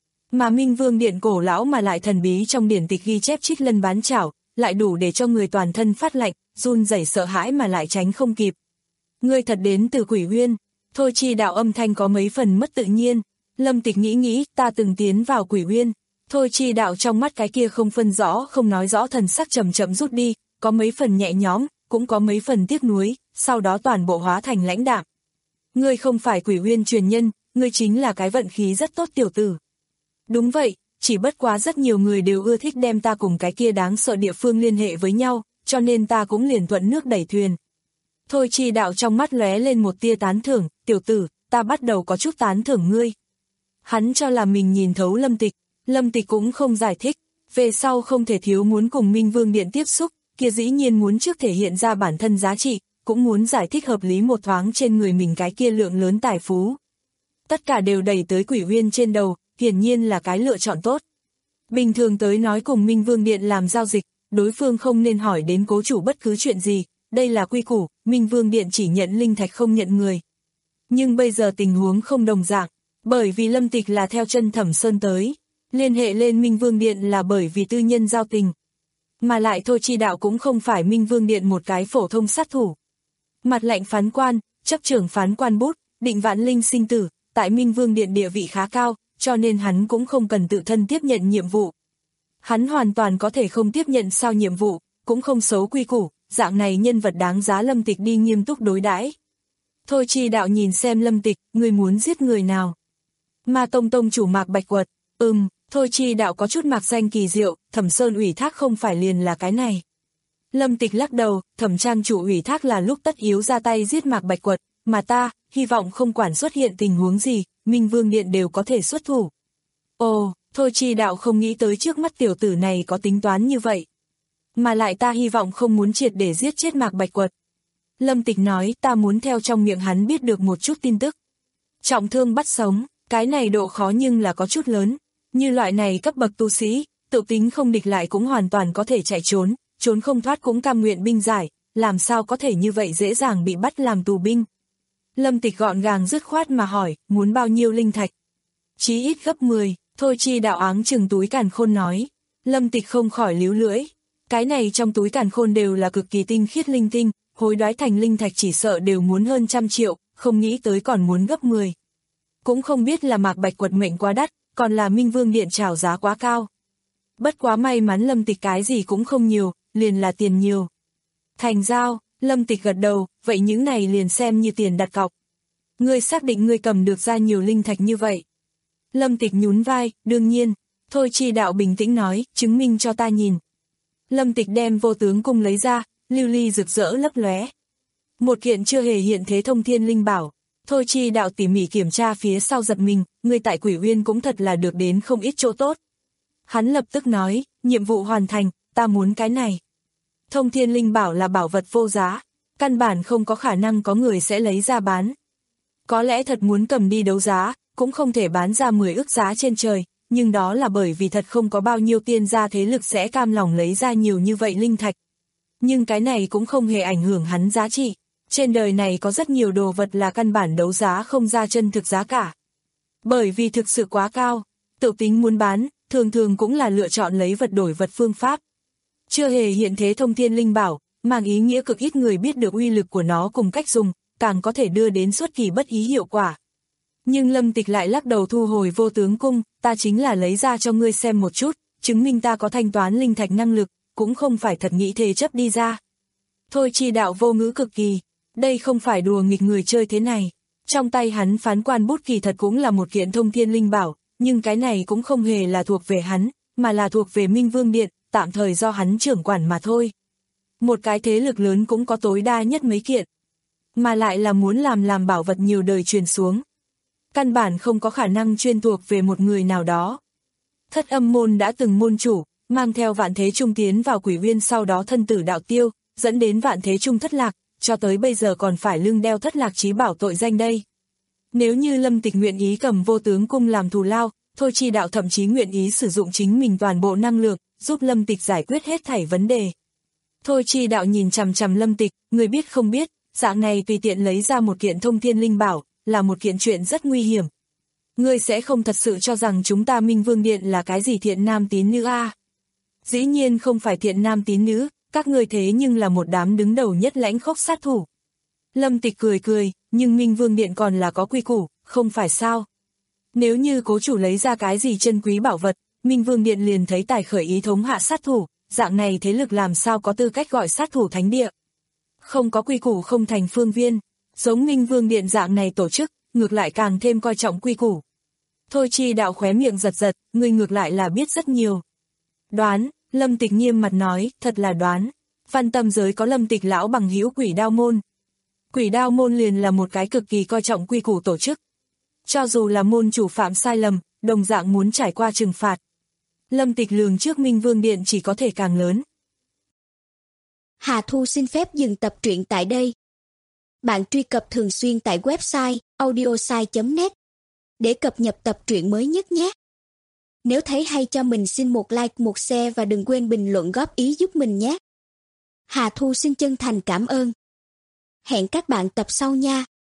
Mà Minh Vương Điện cổ lão mà lại thần bí trong điển tịch ghi chép trích lân bán chảo, lại đủ để cho người toàn thân phát lạnh, run rẩy sợ hãi mà lại tránh không kịp. Ngươi thật đến từ Quỷ Uyên. Thôi Chi Đạo âm thanh có mấy phần mất tự nhiên. Lâm Tịch nghĩ nghĩ, ta từng tiến vào Quỷ Uyên. Thôi Chi Đạo trong mắt cái kia không phân rõ, không nói rõ thần sắc chậm chậm rút đi, có mấy phần nhẹ nhõm, cũng có mấy phần tiếc nuối, sau đó toàn bộ hóa thành lãnh đạm. Ngươi không phải Quỷ Uyên truyền nhân, ngươi chính là cái vận khí rất tốt tiểu tử. Đúng vậy, chỉ bất quá rất nhiều người đều ưa thích đem ta cùng cái kia đáng sợ địa phương liên hệ với nhau, cho nên ta cũng liền thuận nước đẩy thuyền. Thôi Chi Đạo trong mắt lóe lên một tia tán thưởng, tiểu tử, ta bắt đầu có chút tán thưởng ngươi. Hắn cho là mình nhìn thấu Lâm Tịch, Lâm Tịch cũng không giải thích, về sau không thể thiếu muốn cùng Minh Vương Điện tiếp xúc, kia dĩ nhiên muốn trước thể hiện ra bản thân giá trị, cũng muốn giải thích hợp lý một thoáng trên người mình cái kia lượng lớn tài phú. Tất cả đều đẩy tới Quỷ Uyên trên đầu, hiển nhiên là cái lựa chọn tốt. Bình thường tới nói cùng Minh Vương Điện làm giao dịch, đối phương không nên hỏi đến cố chủ bất cứ chuyện gì, đây là quy củ, Minh Vương Điện chỉ nhận linh thạch không nhận người. Nhưng bây giờ tình huống không đồng dạng, bởi vì Lâm Tịch là theo chân Thẩm Sơn tới, liên hệ lên Minh Vương Điện là bởi vì tư nhân giao tình. Mà lại Thôi Chi Đạo cũng không phải Minh Vương Điện một cái phổ thông sát thủ. Mặt lạnh phán quan, chấp trưởng phán quan bút, định vạn linh sinh tử, tại Minh Vương Điện địa vị khá cao, cho nên hắn cũng không cần tự thân tiếp nhận nhiệm vụ. Hắn hoàn toàn có thể không tiếp nhận sao nhiệm vụ, cũng không xấu quy củ, dạng này nhân vật đáng giá Lâm Tịch đi nghiêm túc đối đãi. Thôi Chi Đạo nhìn xem Lâm Tịch, người muốn giết người nào? Ma Tông Tông chủ Mạc Bạch Quật, ừm, Thôi Chi Đạo có chút mạc danh kỳ diệu, Thẩm Sơn ủy thác không phải liền là cái này. Lâm Tịch lắc đầu, Thẩm Trang chủ ủy thác là lúc tất yếu ra tay giết Mạc Bạch Quật, mà ta, hy vọng không quản xuất hiện tình huống gì, Minh Vương Điện đều có thể xuất thủ. Ồ, Thôi Chi Đạo không nghĩ tới trước mắt tiểu tử này có tính toán như vậy. Mà lại ta hy vọng không muốn triệt để giết chết Mạc Bạch Quật. Lâm Tịch nói ta muốn theo trong miệng hắn biết được một chút tin tức. Trọng thương bắt sống, cái này độ khó nhưng là có chút lớn. Như loại này cấp bậc tu sĩ, tự tính không địch lại cũng hoàn toàn có thể chạy trốn, trốn không thoát cũng cam nguyện binh giải, làm sao có thể như vậy dễ dàng bị bắt làm tù binh. Lâm Tịch gọn gàng dứt khoát mà hỏi, muốn bao nhiêu linh thạch? Chí ít gấp mười, Thôi Chi Đạo áng chừng túi càn khôn nói. Lâm Tịch không khỏi líu lưỡi. Cái này trong túi càn khôn đều là cực kỳ tinh khiết linh tinh, hối đoái thành linh thạch chỉ sợ đều muốn hơn trăm triệu, không nghĩ tới còn muốn gấp mười. Cũng không biết là Mạc Bạch Quật mệnh quá đắt, còn là Minh Vương Điện chào giá quá cao. Bất quá may mắn Lâm Tịch cái gì cũng không nhiều, liền là tiền nhiều. Thành giao, Lâm Tịch gật đầu, vậy những này liền xem như tiền đặt cọc. Ngươi xác định ngươi cầm được ra nhiều linh thạch như vậy. Lâm Tịch nhún vai, đương nhiên. Thôi Chi Đạo bình tĩnh nói, chứng minh cho ta nhìn. Lâm Tịch đem vô tướng cung lấy ra, lưu ly rực rỡ lấp lóe. Một kiện chưa hề hiện thế thông thiên linh bảo. Thôi Chi Đạo tỉ mỉ kiểm tra phía sau giật mình, người tại Quỷ Uyên cũng thật là được đến không ít chỗ tốt. Hắn lập tức nói, nhiệm vụ hoàn thành, ta muốn cái này. Thông thiên linh bảo là bảo vật vô giá, căn bản không có khả năng có người sẽ lấy ra bán. Có lẽ thật muốn cầm đi đấu giá, cũng không thể bán ra mười ức giá trên trời, nhưng đó là bởi vì thật không có bao nhiêu tiên gia thế lực sẽ cam lòng lấy ra nhiều như vậy linh thạch. Nhưng cái này cũng không hề ảnh hưởng hắn giá trị. Trên đời này có rất nhiều đồ vật là căn bản đấu giá không ra chân thực giá cả. Bởi vì thực sự quá cao, tự tính muốn bán, thường thường cũng là lựa chọn lấy vật đổi vật phương pháp. Chưa hề hiện thế thông thiên linh bảo, mang ý nghĩa cực ít người biết được uy lực của nó cùng cách dùng, càng có thể đưa đến xuất kỳ bất ý hiệu quả. Nhưng Lâm Tịch lại lắc đầu thu hồi vô tướng cung, ta chính là lấy ra cho ngươi xem một chút, chứng minh ta có thanh toán linh thạch năng lực, cũng không phải thật nghĩ thế chấp đi ra. Thôi Chi Đạo vô ngữ cực kỳ, đây không phải đùa nghịch người chơi thế này. Trong tay hắn phán quan bút kỳ thật cũng là một kiện thông thiên linh bảo, nhưng cái này cũng không hề là thuộc về hắn, mà là thuộc về Minh Vương Điện, tạm thời do hắn trưởng quản mà thôi. Một cái thế lực lớn cũng có tối đa nhất mấy kiện, mà lại là muốn làm làm bảo vật nhiều đời truyền xuống. Căn bản không có khả năng chuyên thuộc về một người nào đó. Thất Âm môn đã từng môn chủ, mang theo Vạn Thế Trung tiến vào Quỷ Uyên, sau đó thân tử đạo tiêu, dẫn đến Vạn Thế Trung thất lạc, cho tới bây giờ còn phải lưng đeo thất lạc chí bảo tội danh đây. Nếu như Lâm Tịch nguyện ý cầm vô tướng cung làm thù lao, Thôi Chi Đạo thậm chí nguyện ý sử dụng chính mình toàn bộ năng lượng, giúp Lâm Tịch giải quyết hết thảy vấn đề. Thôi Chi Đạo nhìn chằm chằm Lâm Tịch, người biết không biết, dạng này tùy tiện lấy ra một kiện thông thiên linh bảo, là một kiện chuyện rất nguy hiểm. Ngươi sẽ không thật sự cho rằng chúng ta Minh Vương Điện là cái gì thiện nam tín nữ a? À? Dĩ nhiên không phải thiện nam tín nữ, các ngươi thế nhưng là một đám đứng đầu nhất lãnh khốc sát thủ. Lâm Tịch cười cười, nhưng Minh Vương Điện còn là có quy củ, không phải sao? Nếu như cố chủ lấy ra cái gì chân quý bảo vật, Minh Vương Điện liền thấy tài khởi ý thống hạ sát thủ, dạng này thế lực làm sao có tư cách gọi sát thủ thánh địa. Không có quy củ không thành phương viên, giống Minh Vương Điện dạng này tổ chức, ngược lại càng thêm coi trọng quy củ. Thôi Chi Đạo khóe miệng giật giật, người ngược lại là biết rất nhiều. Đoán, Lâm Tịch nghiêm mặt nói, thật là đoán. Văn tâm giới có Lâm Tịch lão bằng hữu Quỷ Đao môn. Quỷ Đao môn liền là một cái cực kỳ coi trọng quy củ tổ chức. Cho dù là môn chủ phạm sai lầm, đồng dạng muốn trải qua trừng phạt. Lâm Tịch lường trước Minh Vương Điện chỉ có thể càng lớn. Hà Thu xin phép dừng tập truyện tại đây. Bạn truy cập thường xuyên tại website audiosai chấm net để cập nhật tập truyện mới nhất nhé. Nếu thấy hay cho mình xin một like, một share và đừng quên bình luận góp ý giúp mình nhé. Hà Thu xin chân thành cảm ơn. Hẹn các bạn tập sau nha.